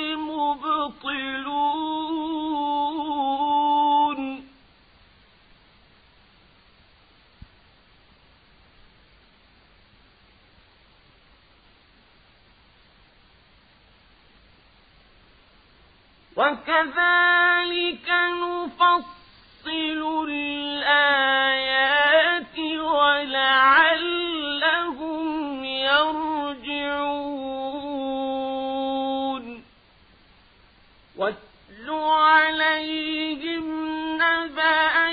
المبطلون وكذلك نفصل الآيات ولعلهم يرجعون واتل عليهم نبأ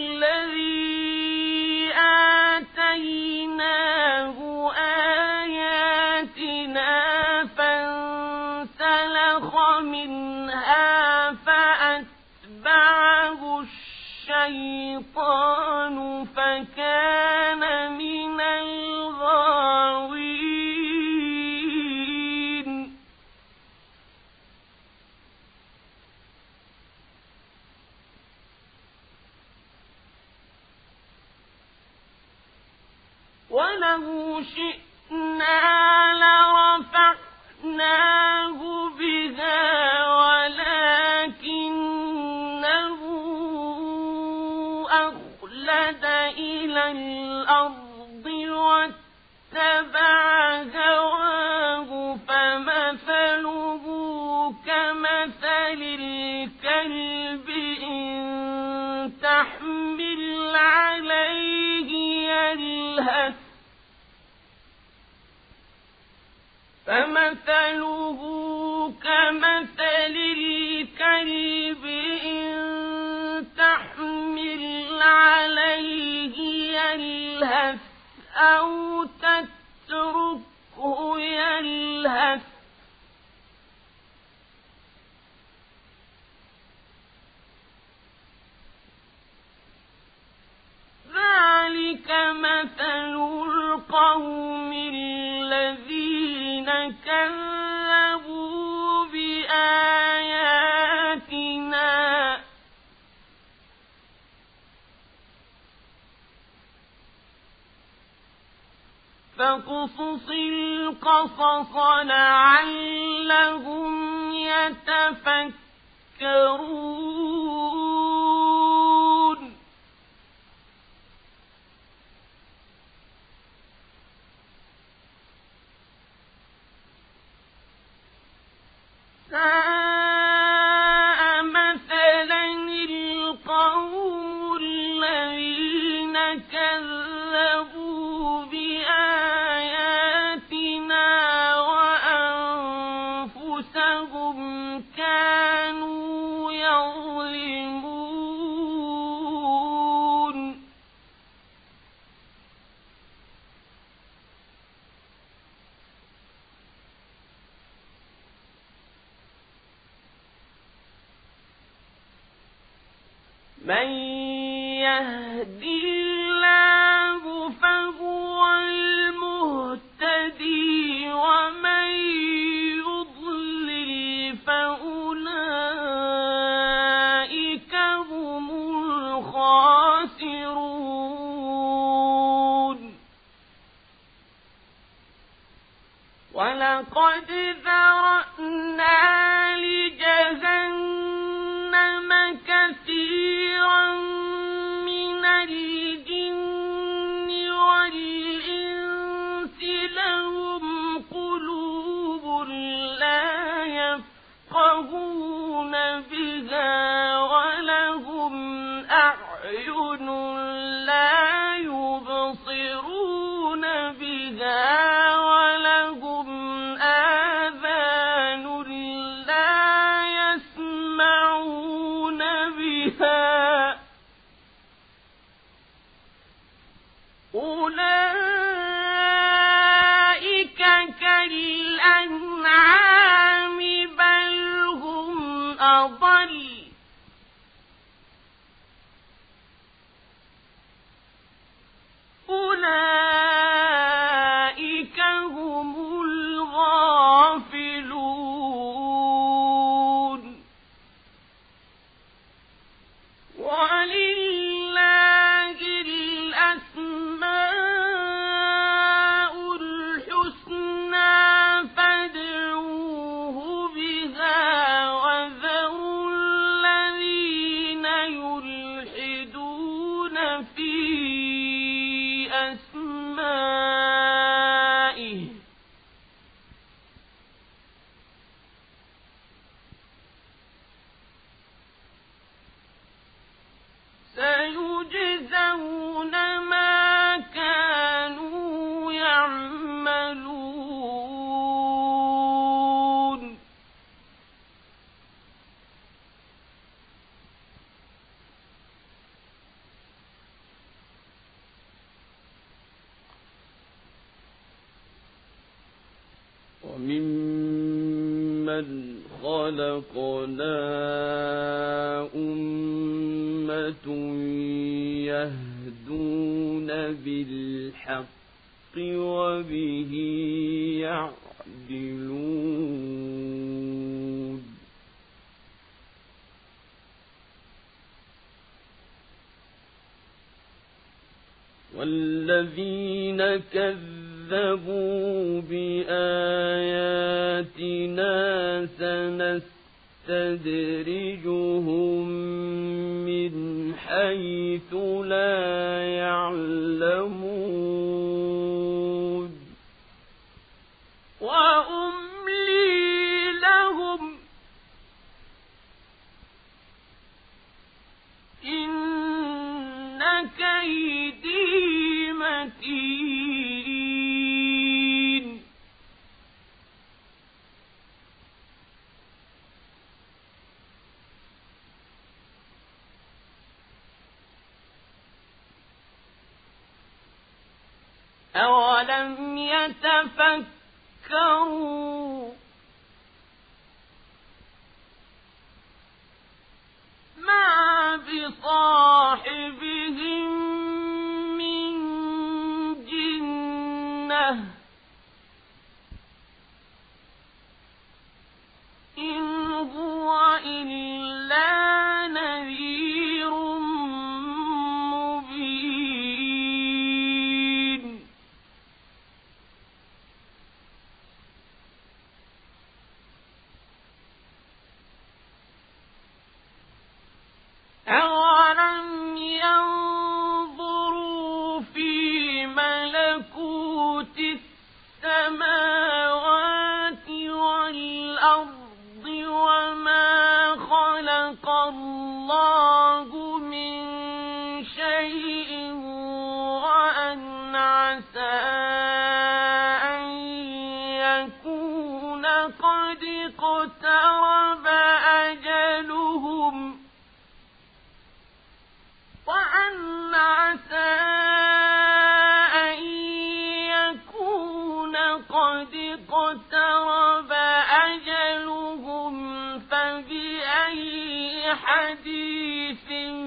الذي آتيناه آياتنا فانسلخ منها فأتبعه الشيطان فكان من الغاوين ولو شئنا لرفعناه فمثله كمثل الكلب إن تحمل عليه يلهث أو تتركه يلهث ذلك مثل القوم الذين كذبوا بآياتنا فاقصص القصص لعلهم يتفكرون ساء مثلا القوم الذين كذبوا بآياتنا وأنفسهم كانوا يظلمون من يهدي الله فهو المهتدي ومن يضلل فأولئك هم الخاسرون ولقد ذرأنا لجهنم كثيرا من الجن والإنس لهم قلوب لا يفقهون بها ولهم أعين لا يبصرون بها ولهم آذان لا يسمعون بها أولئك كالأنعام بل هم أضل أولئك هم الغافلون ولله الأسماء الحسنى فادعوه بها وذروا الذين يلحدون في أسمائه سيجزون ما كانوا يعملون وممن خلقنا أمة يهدون بالحق وبه يعدلون والذين كذبوا بآياتنا سنستدرجهم من حيث لا يعلمون وأملي لهم إن كيدي متين أولم يتفكروا ما بصاحبهم من جنة إن هو إلا نذير مبين أولم ينظروا في ملكوت السماوات والأرض وما خلق الله من شيء وأن عسى أن يكون قد اقترب أجلهم وأن عسى أن يكون قد اقترب أجلهم فبأي حديث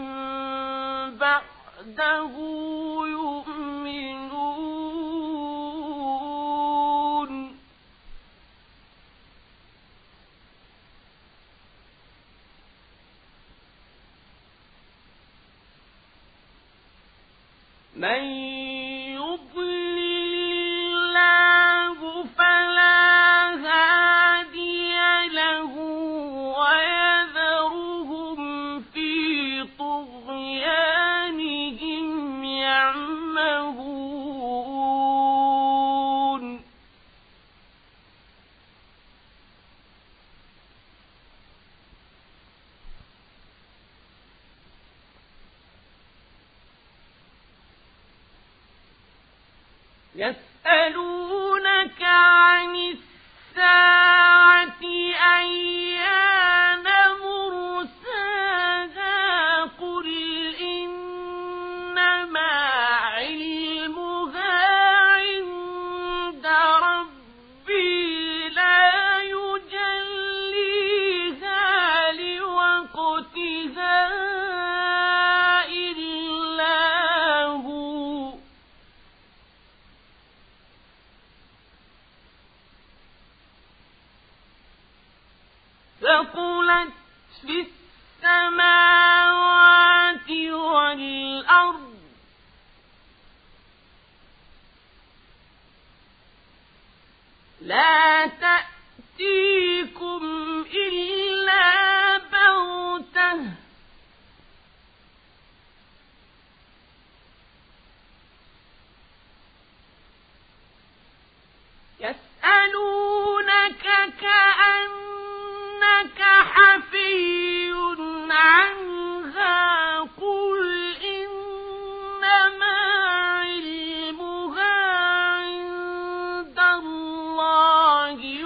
بعده يؤمنون من يضلل الله فلا هادي له ويذرهم في طغيانهم يعمهون يسألونك عن الساعة أيان مرساها قل إنما علمها عند ربي لا يجليها لوقتها إلا هو ثقلت في السماوات والأرض لا تأتيكم إلا بغتة يسألونك كأنك حفي عنها قل إنما علمها عند الله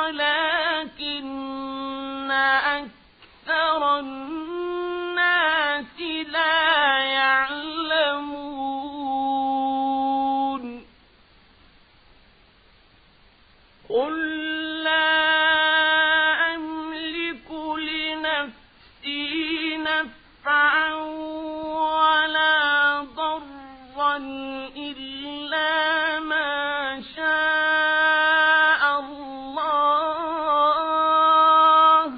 ولكن أكثر الناس لا يعلمون قل لا أملك لنفسي نفعا ولا ضرا إلا ما شاء الله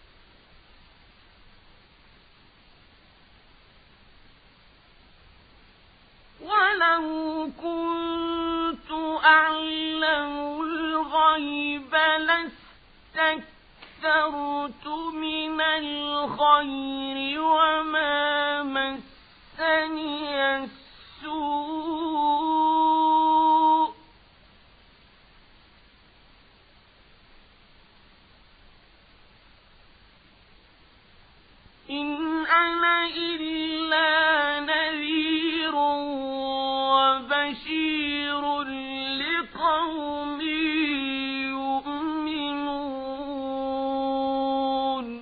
ولو كنت أعلم الغيب لاستكثرت من الخير وما مسني السوء إن أنا إلا نذير وبشير لقوم يؤمنون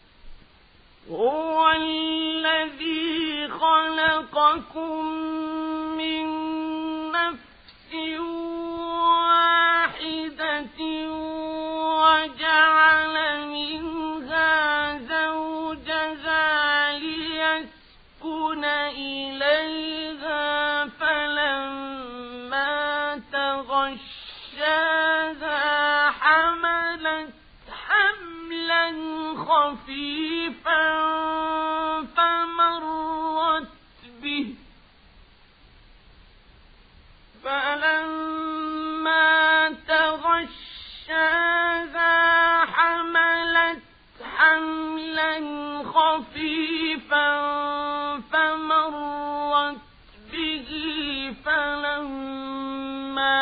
هو الذي خلقكم تغشاها حملت حملا خفيفا فمرت به فلما تغشاها حملت حملا خفيفا فمرت به فلما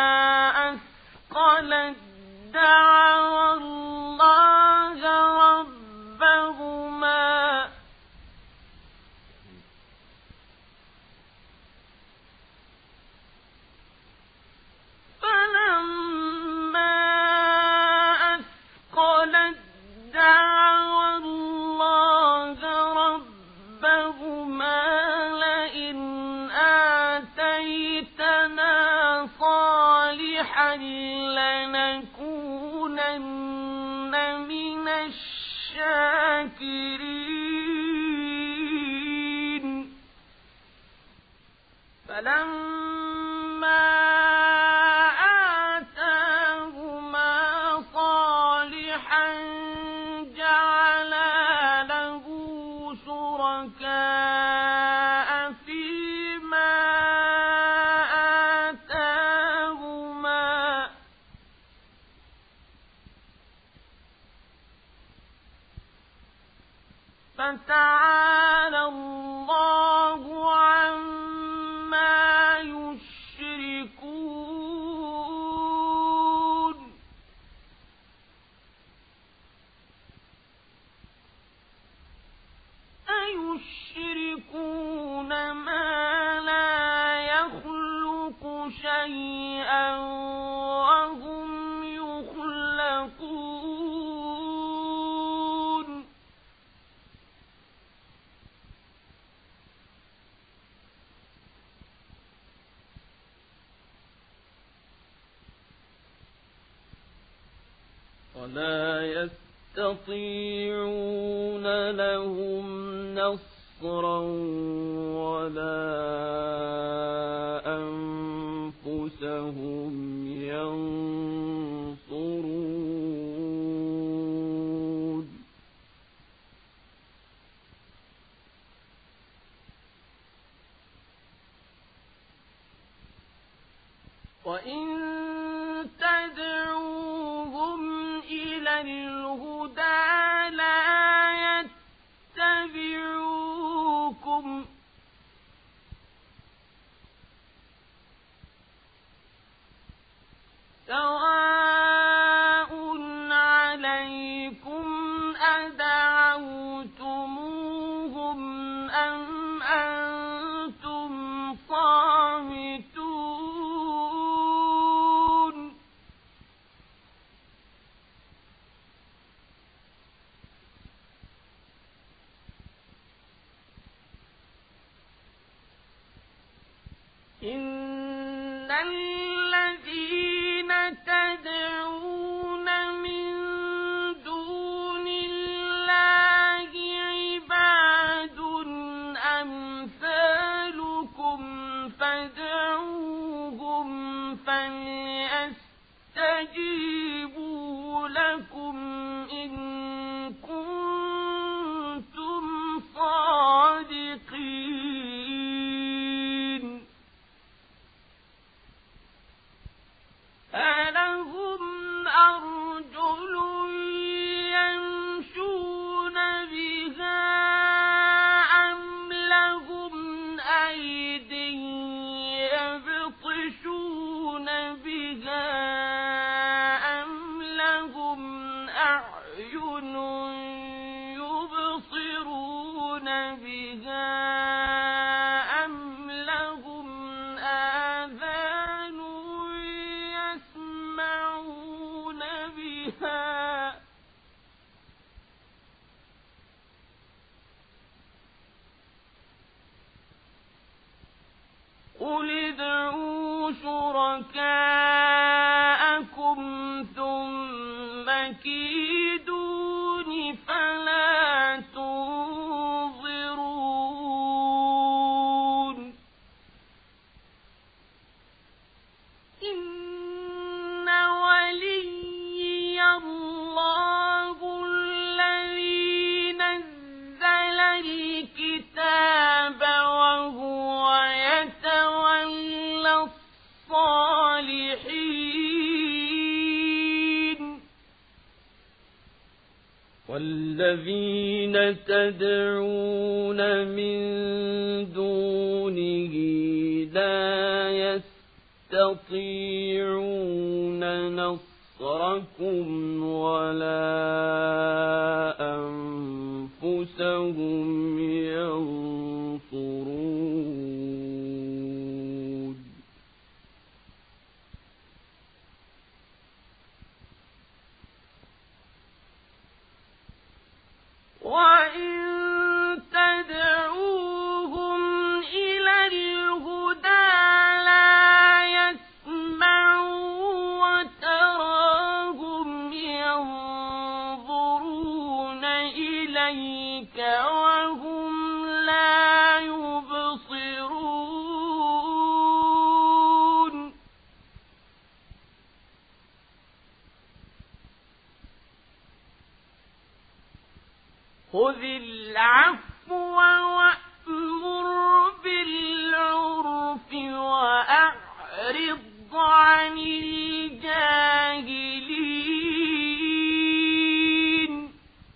أثقلت دعوا الله ربهما فلما أثقلت دعوا الله ربهما لئن آتيتنا صالحا لنكونن من الشاكرين فلما آتاهما صالحا جعلا له شركاء فيما آتاهما فتعالى الله عما يشركون أيشركون ما لا يخلق شيئا وهم يخلقون ولا يستطيعون لهم نصرا ولا أنفسهم ينصرون وإن تدعوهم إلى الهدى لا يتبعوكم سواء عليكم أدعوتموهم أم أنتم صامتون إن الذين تدعون من دون الله عباد أمثالكم فادعوهم فليستجيبوا لكم إن كنتم صادقين ألهم أرجل يمشون بها أم لهم أيد يبطشون بها أم لهم أعين يبصرون بها أم لهم آذان يسمعون الصالحين والذين تدعون من دونه لا يستطيعون نصركم ولا أنفسهم ينصرون وإن تدعوهم إلى الهدى لا يسمعوا وتراهم ينظرون إليك وهم لا يبصرون خذ العفو وأمر بالعرف وأعرض عن الجاهلين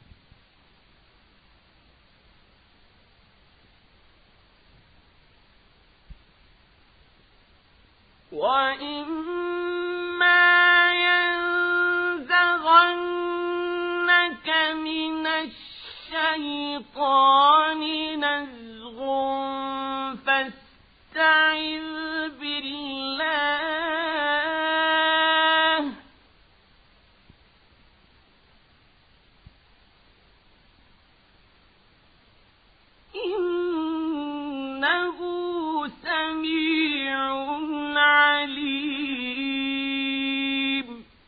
وإما ينزغنك من الشيطان نزغ فاستعذ بالله إنه سميع عليم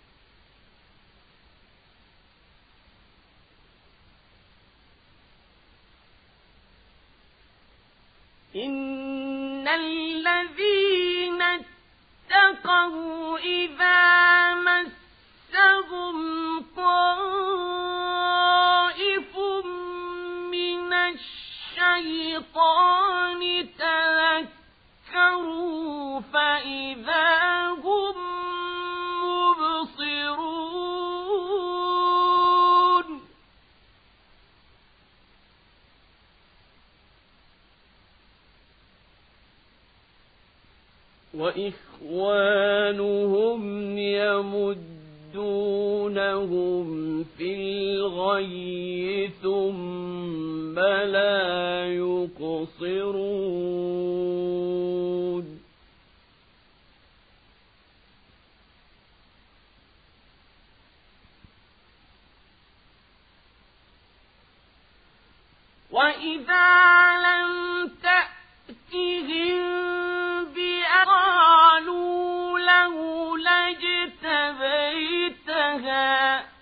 إن الذين اتقوا إذا مسهم طائف من الشيطان تذكروا فإذا هم مبصرون وإخوانهم يمدونهم في الغي ثم لا يقصرون وإذا لم تأتهم قالوا لولا اجتبيتها